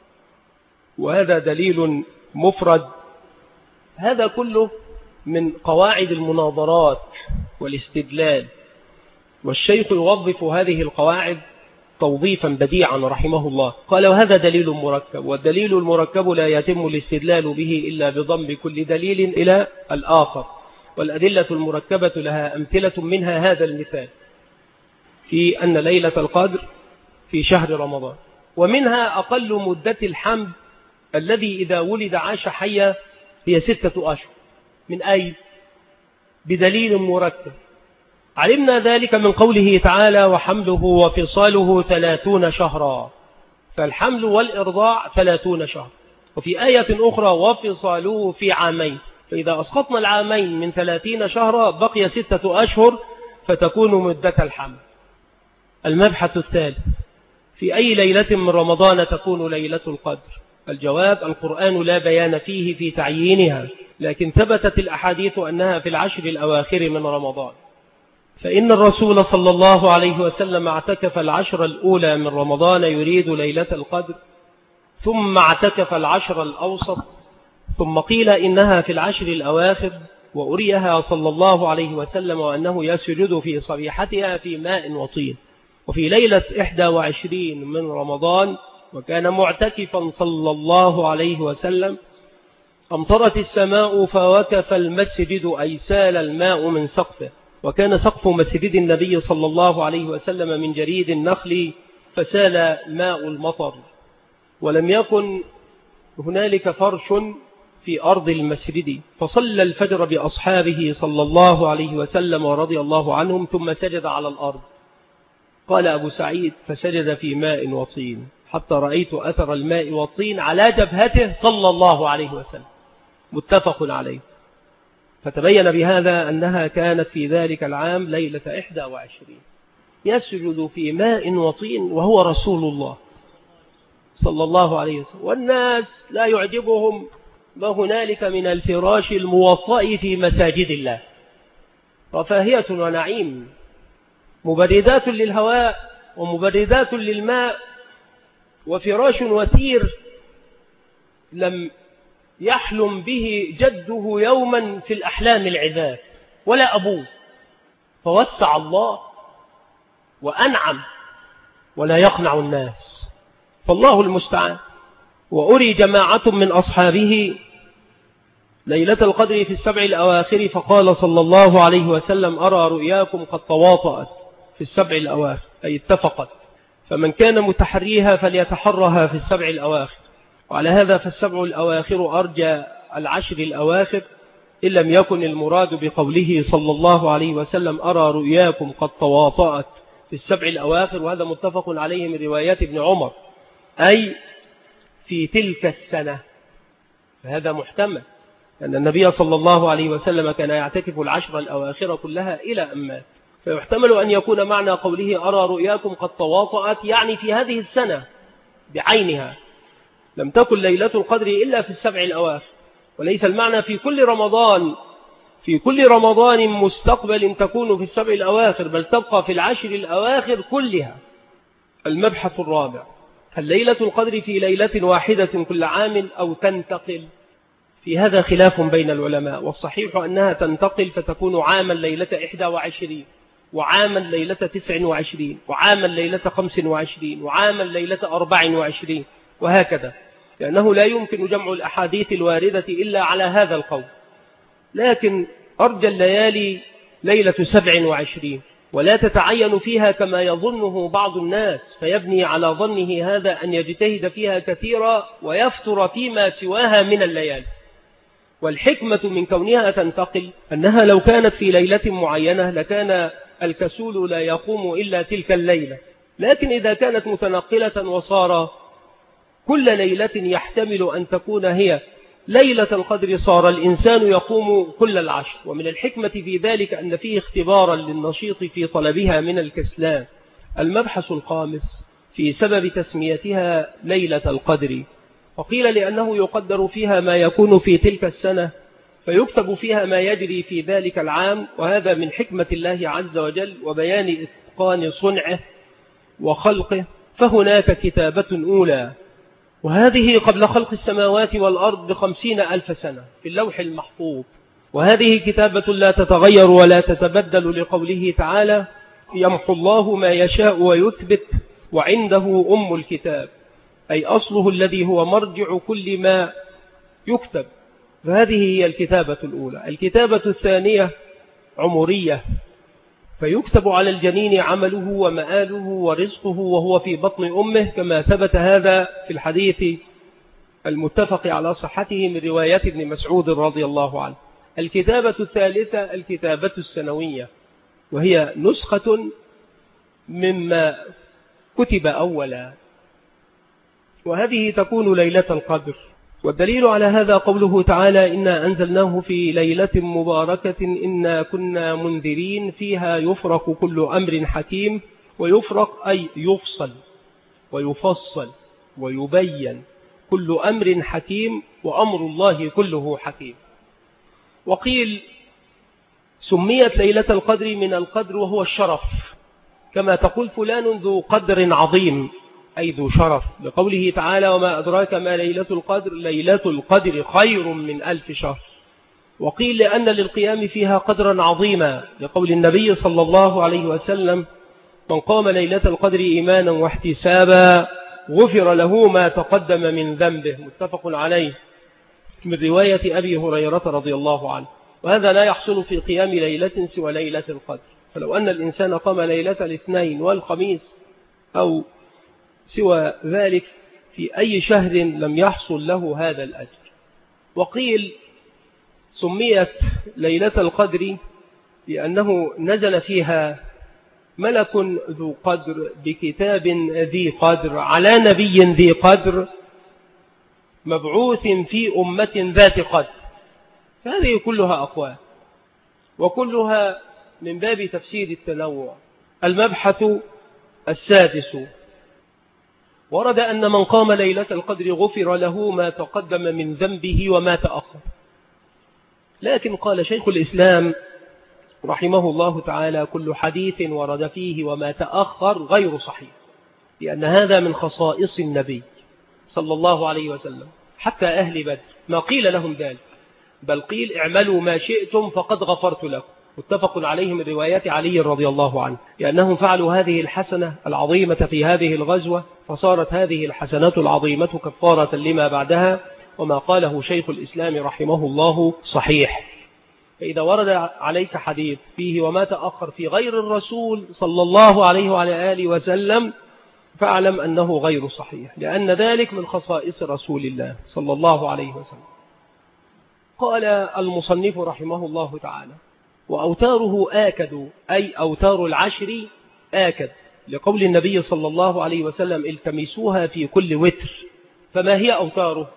وهذا دليل مفرد، هذا كله من قواعد المناظرات والاستدلال، والشيخ يوظف هذه القواعد توظيفا بديعا رحمه الله. قال: وهذا دليل مركب، والدليل المركب لا يتم الاستدلال به إلا بضم كل دليل إلى الآخر، والأدلة المركبة لها أمثلة، منها هذا المثال في أن ليلة القدر في شهر رمضان، ومنها أقل مدة الحمل الذي إذا ولد عاش حيا هي 6 أشهر. من أي؟ بدليل مركب. علمنا ذلك من قوله تعالى: وحمله وفصاله 30 شهرا. فالحمل والإرضاع 30 شهر. وفي آية أخرى وفصاله في عامين، فإذا أسقطنا العامين من 30 شهرا بقي 6 أشهر فتكون مدة الحمل. المبحث الثالث: في أي ليلة من رمضان تكون ليلة القدر؟ الجواب: القرآن لا بيان فيه في تعيينها، لكن ثبتت الأحاديث أنها في العشر الأواخر من رمضان، فإن الرسول صلى الله عليه وسلم اعتكف العشر الأولى من رمضان يريد ليلة القدر، ثم اعتكف العشر الأوسط، ثم قيل إنها في العشر الأواخر، وأريها صلى الله عليه وسلم وأنه يسجد في صبيحتها في ماء وطين. وفي ليلة 21 من رمضان وكان معتكفا صلى الله عليه وسلم أمطرت السماء فوكف المسجد أي سال الماء من سقفه، وكان سقف مسجد النبي صلى الله عليه وسلم من جريد النخل فسال ماء المطر، ولم يكن هنالك فرش في أرض المسجد، فصلى الفجر بأصحابه صلى الله عليه وسلم ورضي الله عنهم ثم سجد على الأرض. قال أبو سعيد: فسجد في ماء وطين حتى رأيت أثر الماء والطين على جبهته صلى الله عليه وسلم، متفق عليه. فتبين بهذا أنها كانت في ذلك العام ليلة 21 يسجد في ماء وطين وهو رسول الله صلى الله عليه وسلم، والناس لا يعجبهم ما هنالك من الفراش الموطأ في مساجد الله، رفاهية ونعيم، مبردات للهواء ومبردات للماء، وفراش وثير لم يحلم به جده يوما في الأحلام العذاب ولا أبوه، فوسع الله وأنعم ولا يقنع الناس، فالله المستعان. وأري جماعة من أصحابه ليلة القدر في السبع الأواخر، فقال صلى الله عليه وسلم: أرى رؤياكم قد تواطأت في السبع الأواخر، أي اتفقت، فمن كان متحريها فليتحرها في السبع الأواخر. وعلى هذا فالسبع الأواخر أرجى العشر الأواخر، إن لم يكن المراد بقوله صلى الله عليه وسلم: أرى رؤياكم قد تواطأت في السبع الأواخر، وهذا متفق عليه من روايات ابن عمر، أي في تلك السنة، فهذا محتمل أن النبي صلى الله عليه وسلم كان يعتكف العشر الأواخر كلها إلى أن مات، فيحتمل أن يكون معنى قوله أرى رؤياكم قد تواطأت يعني في هذه السنة بعينها، لم تكن ليلة القدر إلا في السبع الأواخر، وليس المعنى في كل رمضان مستقبل تكون في السبع الأواخر، بل تبقى في العشر الأواخر كلها. المبحث الرابع: هل ليلة القدر في ليلة واحدة كل عام أو تنتقل؟ في هذا خلاف بين العلماء، والصحيح أنها تنتقل، فتكون عاما ليلة 21 وعاما ليلة 29 وعاما ليلة 25 وعاما ليلة 24 وهكذا، لأنه لا يمكن جمع الأحاديث الواردة إلا على هذا القول. لكن أرجى الليالي ليلة 27، ولا تتعين فيها كما يظنه بعض الناس، فيبني على ظنه هذا أن يجتهد فيها كثيرا ويفتر فيما سواها من الليالي. والحكمة من كونها تنتقل أنها لو كانت في ليلة معينة لكان الكسول لا يقوم إلا تلك الليلة، لكن إذا كانت متنقلة وصار كل ليلة يحتمل أن تكون هي ليلة القدر، صار الإنسان يقوم كل العشر. ومن الحكمة في ذلك أن فيه اختبارا للنشيط في طلبها من الكسلان. المبحث الخامس في سبب تسميتها ليلة القدر، وقيل لأنه يقدر فيها ما يكون في تلك السنة، فيكتب فيها ما يجري في ذلك العام، وهذا من حكمة الله عز وجل وبيان إتقان صنعه وخلقه. فهناك كتابة أولى، وهذه قبل خلق السماوات والأرض ب50,000 سنة في اللوح المحفوظ، وهذه كتابة لا تتغير ولا تتبدل، لقوله تعالى: يمحو الله ما يشاء ويثبت وعنده أم الكتاب، أي أصله الذي هو مرجع كل ما يكتب. فهذه هي الكتابة الأولى. الكتابة الثانية عمرية، فيكتب على الجنين عمله ومآله ورزقه وهو في بطن أمه، كما ثبت هذا في الحديث المتفق على صحته من روايات ابن مسعود رضي الله عنه. الكتابة الثالثة الكتابة السنوية، وهي نسخة مما كتب أولا، وهذه تكون ليلة القدر. والدليل على هذا قوله تعالى: إنا أنزلناه في ليلة مباركة إنا كنا منذرين فيها يفرق كل أمر حكيم. ويفرق أي يفصل ويفصل ويبين كل أمر حكيم، وأمر الله كله حكيم. وقيل سميت ليلة القدر من القدر وهو الشرف، كما تقول فلان ذو قدر عظيم أي ذو شرف، لقوله تعالى: وما أدراك ما ليلة القدر ليلة القدر خير من 1000 شهر. وقيل لأن للقيام فيها قدرا عظيما، لقول النبي صلى الله عليه وسلم: من قام ليلة القدر إيمانا واحتسابا غفر له ما تقدم من ذنبه، متفق عليه، من رواية أبي هريرة رضي الله عنه. وهذا لا يحصل في قيام ليلة سوى ليلة القدر. فلو أن الإنسان قام ليلة الاثنين والخميس أو سوى ذلك في أي شهر لم يحصل له هذا الأجر. وقيل سميت ليلة القدر لأنه نزل فيها ملك ذو قدر بكتاب ذي قدر على نبي ذي قدر مبعوث في أمة ذات قدر. هذه كلها أقوال، وكلها من باب تفسير التنوع. المبحث السادس: ورد أن من قام ليلة القدر غفر له ما تقدم من ذنبه وما تأخر. لكن قال شيخ الإسلام رحمه الله تعالى: كل حديث ورد فيه وما تأخر غير صحيح، لأن هذا من خصائص النبي صلى الله عليه وسلم. حتى أهل بدر ما قيل لهم ذلك، بل قيل: اعملوا ما شئتم فقد غفرت لكم، متفق عليه من روايات علي رضي الله عنه، لأنهم فعلوا هذه الحسنة العظيمة في هذه الغزوة، فصارت هذه الحسنات العظيمة كفارة لما بعدها. وما قاله شيخ الإسلام رحمه الله صحيح. فإذا ورد عليك حديث فيه وما تأخر في غير الرسول صلى الله عليه وعلى آله وسلم فاعلم أنه غير صحيح، لأن ذلك من خصائص رسول الله صلى الله عليه وسلم. قال المصنف رحمه الله تعالى: وأوتاره آكد، أي أوتار العشر آكد، لقول النبي صلى الله عليه وسلم: التمسوها في كل وتر. فما هي أوتاره؟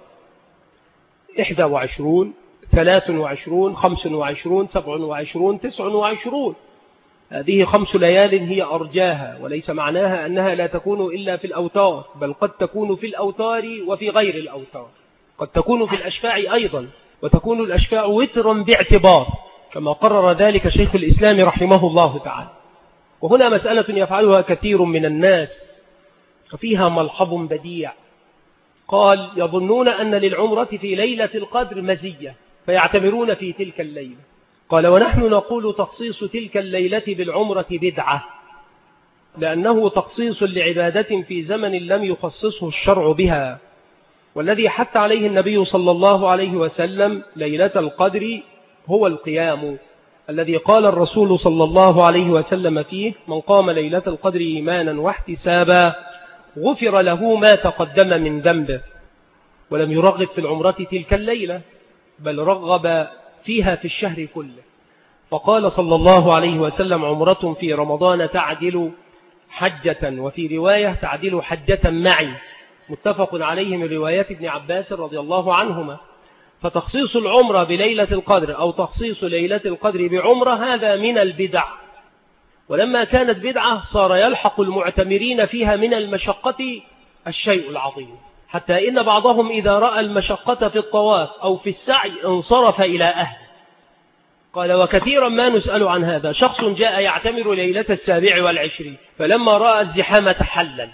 21 23 25 27 29. هذه 5 ليال هي أرجاها، وليس معناها أنها لا تكون إلا في الأوتار، بل قد تكون في الأوتار وفي غير الأوتار، قد تكون في الأشفاع أيضا، وتكون الأشفاع وترا باعتبار، كما قرر ذلك شيخ الإسلام رحمه الله تعالى. وهنا مسألة يفعلها كثير من الناس ففيها ملحظ بديع. قال: يظنون أن للعمرة في ليلة القدر مزية فيعتبرون في تلك الليلة. قال: ونحن نقول تخصيص تلك الليلة بالعمرة بدعة، لأنه تخصيص لعبادة في زمن لم يخصصه الشرع بها، والذي حث عليه النبي صلى الله عليه وسلم ليلة القدر هو القيام، الذي قال الرسول صلى الله عليه وسلم فيه: من قام ليلة القدر إيمانا واحتسابا غفر له ما تقدم من ذنبه. ولم يرغب في العمرة تلك الليلة، بل رغب فيها في الشهر كله، فقال صلى الله عليه وسلم: عمرة في رمضان تعدل حجة، وفي رواية تعدل حجة معي، متفق عليه من روايات ابن عباس رضي الله عنهما. فتخصيص العمرة بليلة القدر أو تخصيص ليلة القدر بعمرة هذا من البدع، ولما كانت بدعة صار يلحق المعتمرين فيها من المشقة الشيء العظيم، حتى إن بعضهم إذا رأى المشقة في الطواف أو في السعي انصرف إلى أهله. قال: وكثيرا ما نسأل عن هذا، شخص جاء يعتمر ليلة 27 فلما رأى الزحام تحلل.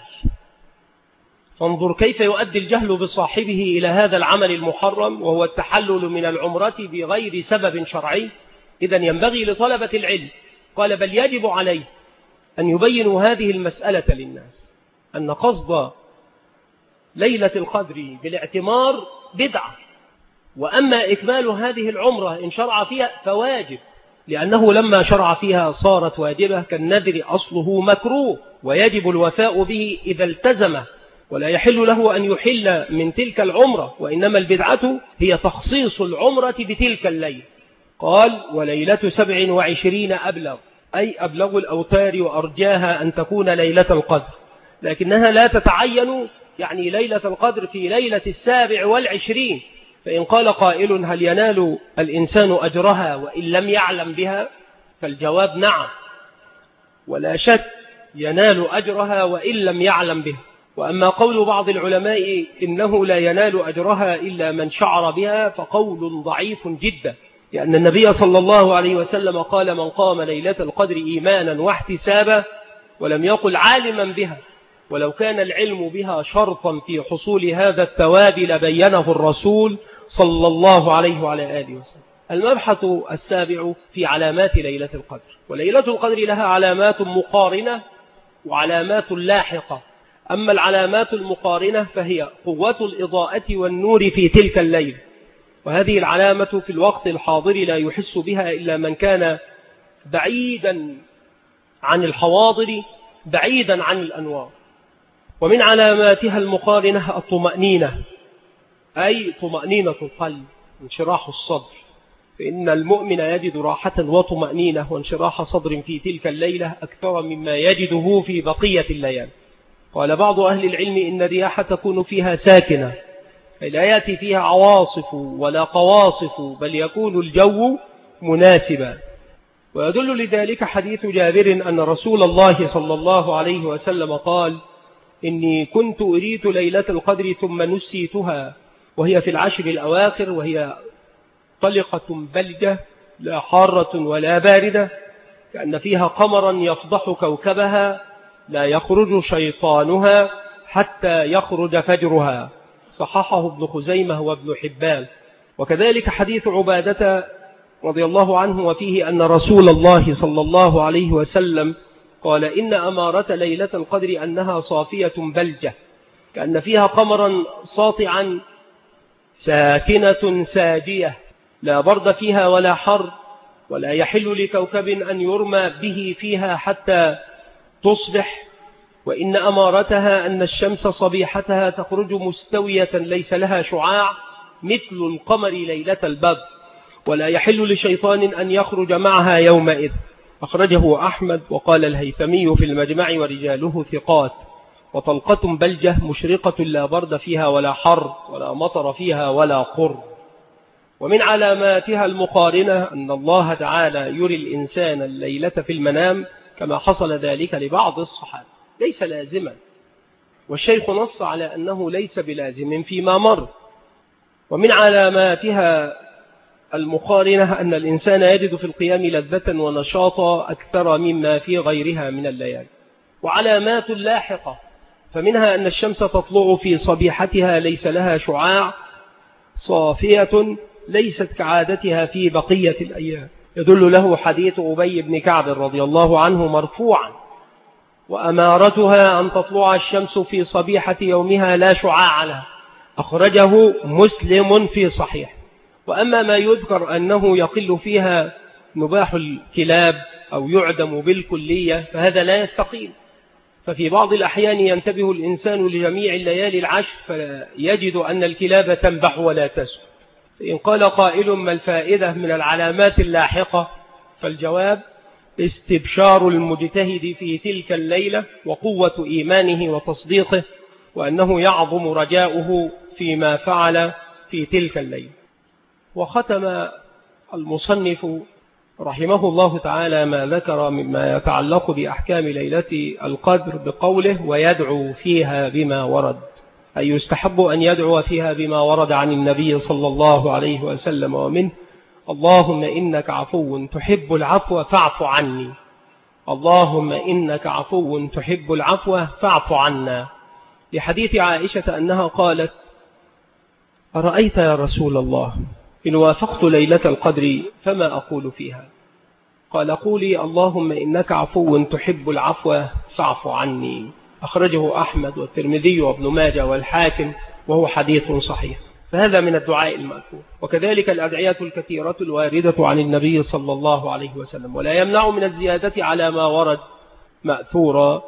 فانظر كيف يؤدي الجهل بصاحبه إلى هذا العمل المحرم، وهو التحلل من العمرة بغير سبب شرعي. إذن ينبغي لطلبة العلم، قال بل يجب عليه أن يبينوا هذه المسألة للناس، أن قصد ليلة القدر بالاعتمار بدعة، وأما إكمال هذه العمرة إن شرع فيها فواجب، لأنه لما شرع فيها صارت واجبة، كالنذر أصله مكروه ويجب الوفاء به إذا التزمه، ولا يحل له أن يحل من تلك العمرة، وإنما البدعة هي تخصيص العمرة بتلك الليلة. قال: وليلة 27 أبلغ، أي أبلغ الأوتار وأرجاها أن تكون ليلة القدر، لكنها لا تتعين يعني ليلة القدر في ليلة 27. فإن قال قائل هل ينال الإنسان أجرها وإن لم يعلم بها؟ فالجواب نعم، ولا شك ينال أجرها وإن لم يعلم بها. وأما قول بعض العلماء إنه لا ينال أجرها إلا من شعر بها فقول ضعيف جدا، لأن النبي صلى الله عليه وسلم قال من قام ليلة القدر إيمانا واحتسابا، ولم يقل عالما بها، ولو كان العلم بها شرطا في حصول هذا الثواب لبينه الرسول صلى الله عليه وعلى آله وسلم. المبحث السابع في علامات ليلة القدر. وليلة القدر لها علامات مقارنة وعلامات لاحقة. أما العلامات المقارنة فهي قوة الإضاءة والنور في تلك الليل، وهذه العلامة في الوقت الحاضر لا يحس بها إلا من كان بعيدا عن الحواضر، بعيدا عن الأنوار. ومن علاماتها المقارنة الطمأنينة، أي طمأنينة القلب، انشراح الصدر، فإن المؤمن يجد راحة وطمأنينة وانشراح صدر في تلك الليلة أكثر مما يجده في بقية الليالي. قال بعض أهل العلم إن الرياح تكون فيها ساكنة، لا يأتي فيها عواصف ولا قواصف، بل يكون الجو مناسبا. ويدل لذلك حديث جابر أن رسول الله صلى الله عليه وسلم قال إني كنت أريد ليلة القدر ثم نسيتها، وهي في العشر الأواخر، وهي طلقة بلجة لا حارة ولا باردة، كأن فيها قمرا يفضح كوكبها لا يخرج شيطانها حتى يخرج فجرها، صححه ابن خزيمة وابن حبان. وكذلك حديث عبادة رضي الله عنه وفيه أن رسول الله صلى الله عليه وسلم قال إن أمارة ليلة القدر أنها صافية بلجة، كأن فيها قمرا ساطعا ساكنة ساجية، لا برد فيها ولا حر، ولا يحل لكوكب أن يرمى به فيها حتى تصبح. وإن أمارتها أن الشمس صبيحتها تخرج مستوية ليس لها شعاع مثل القمر ليلة البدر، ولا يحل لشيطان أن يخرج معها يومئذ. أخرجه أحمد. وقال الهيثمي في المجمع ورجاله ثقات. وطلقة بلجة مشرقة لا برد فيها ولا حر، ولا مطر فيها ولا قر. ومن علاماتها المقارنة أن الله تعالى يري الإنسان الليلة في المنام، كما حصل ذلك لبعض الصحابة، ليس لازما، والشيخ نص على أنه ليس بلازم فيما مر. ومن علاماتها المقارنة أن الإنسان يجد في القيام لذة ونشاطا أكثر مما في غيرها من الليالي. وعلامات لاحقة، فمنها أن الشمس تطلع في صبيحتها ليس لها شعاع، صافية ليست كعادتها في بقية الأيام، يدل له حديث أبي بن كعب رضي الله عنه مرفوعا: وأمارتها أن تطلع الشمس في صبيحة يومها لا شعاع لها. أخرجه مسلم في صحيح. وأما ما يذكر أنه يقل فيها نباح الكلاب أو يعدم بالكلية فهذا لا يستقيم، ففي بعض الأحيان ينتبه الإنسان لجميع الليالي العشر فيجد أن الكلاب تنبح ولا تسكت. فإن قال قائل ما الفائدة من العلامات اللاحقة؟ فالجواب استبشار المجتهد في تلك الليلة وقوة إيمانه وتصديقه، وأنه يعظم رجاؤه فيما فعل في تلك الليلة. وختم المصنف رحمه الله تعالى ما ذكر مما يتعلق بأحكام ليلة القدر بقوله: ويدعو فيها بما ورد، أي يستحب أن يدعو فيها بما ورد عن النبي صلى الله عليه وسلم، ومنه: اللهم إنك عفو تحب العفو فاعف عني، اللهم إنك عفو تحب العفو فاعف عنا. لحديث عائشة أنها قالت: أرأيت يا رسول الله إن وافقت ليلة القدر فما أقول فيها؟ قال: قولي اللهم إنك عفو تحب العفو فاعف عني. أخرجه أحمد والترمذي وابن ماجه والحاكم، وهو حديث صحيح. فهذا من الدعاء المأثور. وكذلك الأدعية الكثيرة الواردة عن النبي صلى الله عليه وسلم، ولا يمنع من الزيادة على ما ورد مأثورا،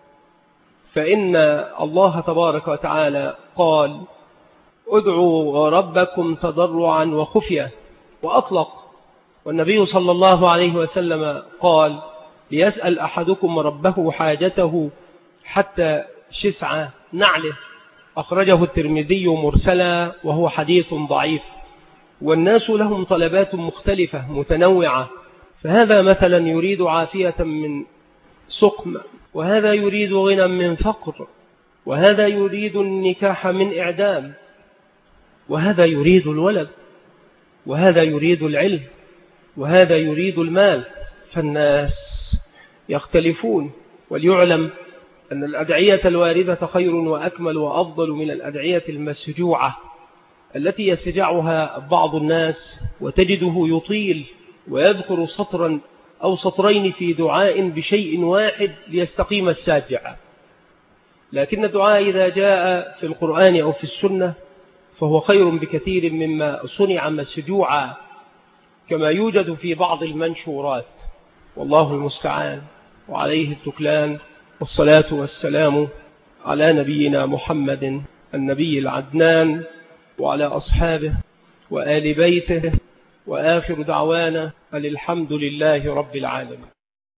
فإن الله تبارك وتعالى قال: ادعوا ربكم تضرعا وخفية، وأطلق. والنبي صلى الله عليه وسلم قال: ليسأل أحدكم ربه حاجته حتى شسع نعله، أخرجه الترمذي مرسلا وهو حديث ضعيف. والناس لهم طلبات مختلفة متنوعة، فهذا مثلا يريد عافية من سقم، وهذا يريد غنى من فقر، وهذا يريد النكاح من إعدام، وهذا يريد الولد، وهذا يريد العلم، وهذا يريد المال. فالناس يختلفون. وليعلم أن الأدعية الواردة خير وأكمل وأفضل من الأدعية المسجوعة التي يسجعها بعض الناس وتجده يطيل ويذكر سطرا أو سطرين في دعاء بشيء واحد ليستقيم الساجع. لكن الدعاء إذا جاء في القرآن أو في السنة فهو خير بكثير مما صنع مسجوعا كما يوجد في بعض المنشورات. والله المستعان وعليه التكلان، والصلاة والسلام على نبينا محمد النبي العدنان وعلى أصحابه وآل بيته، وآخر دعوانا الحمد لله رب العالمين.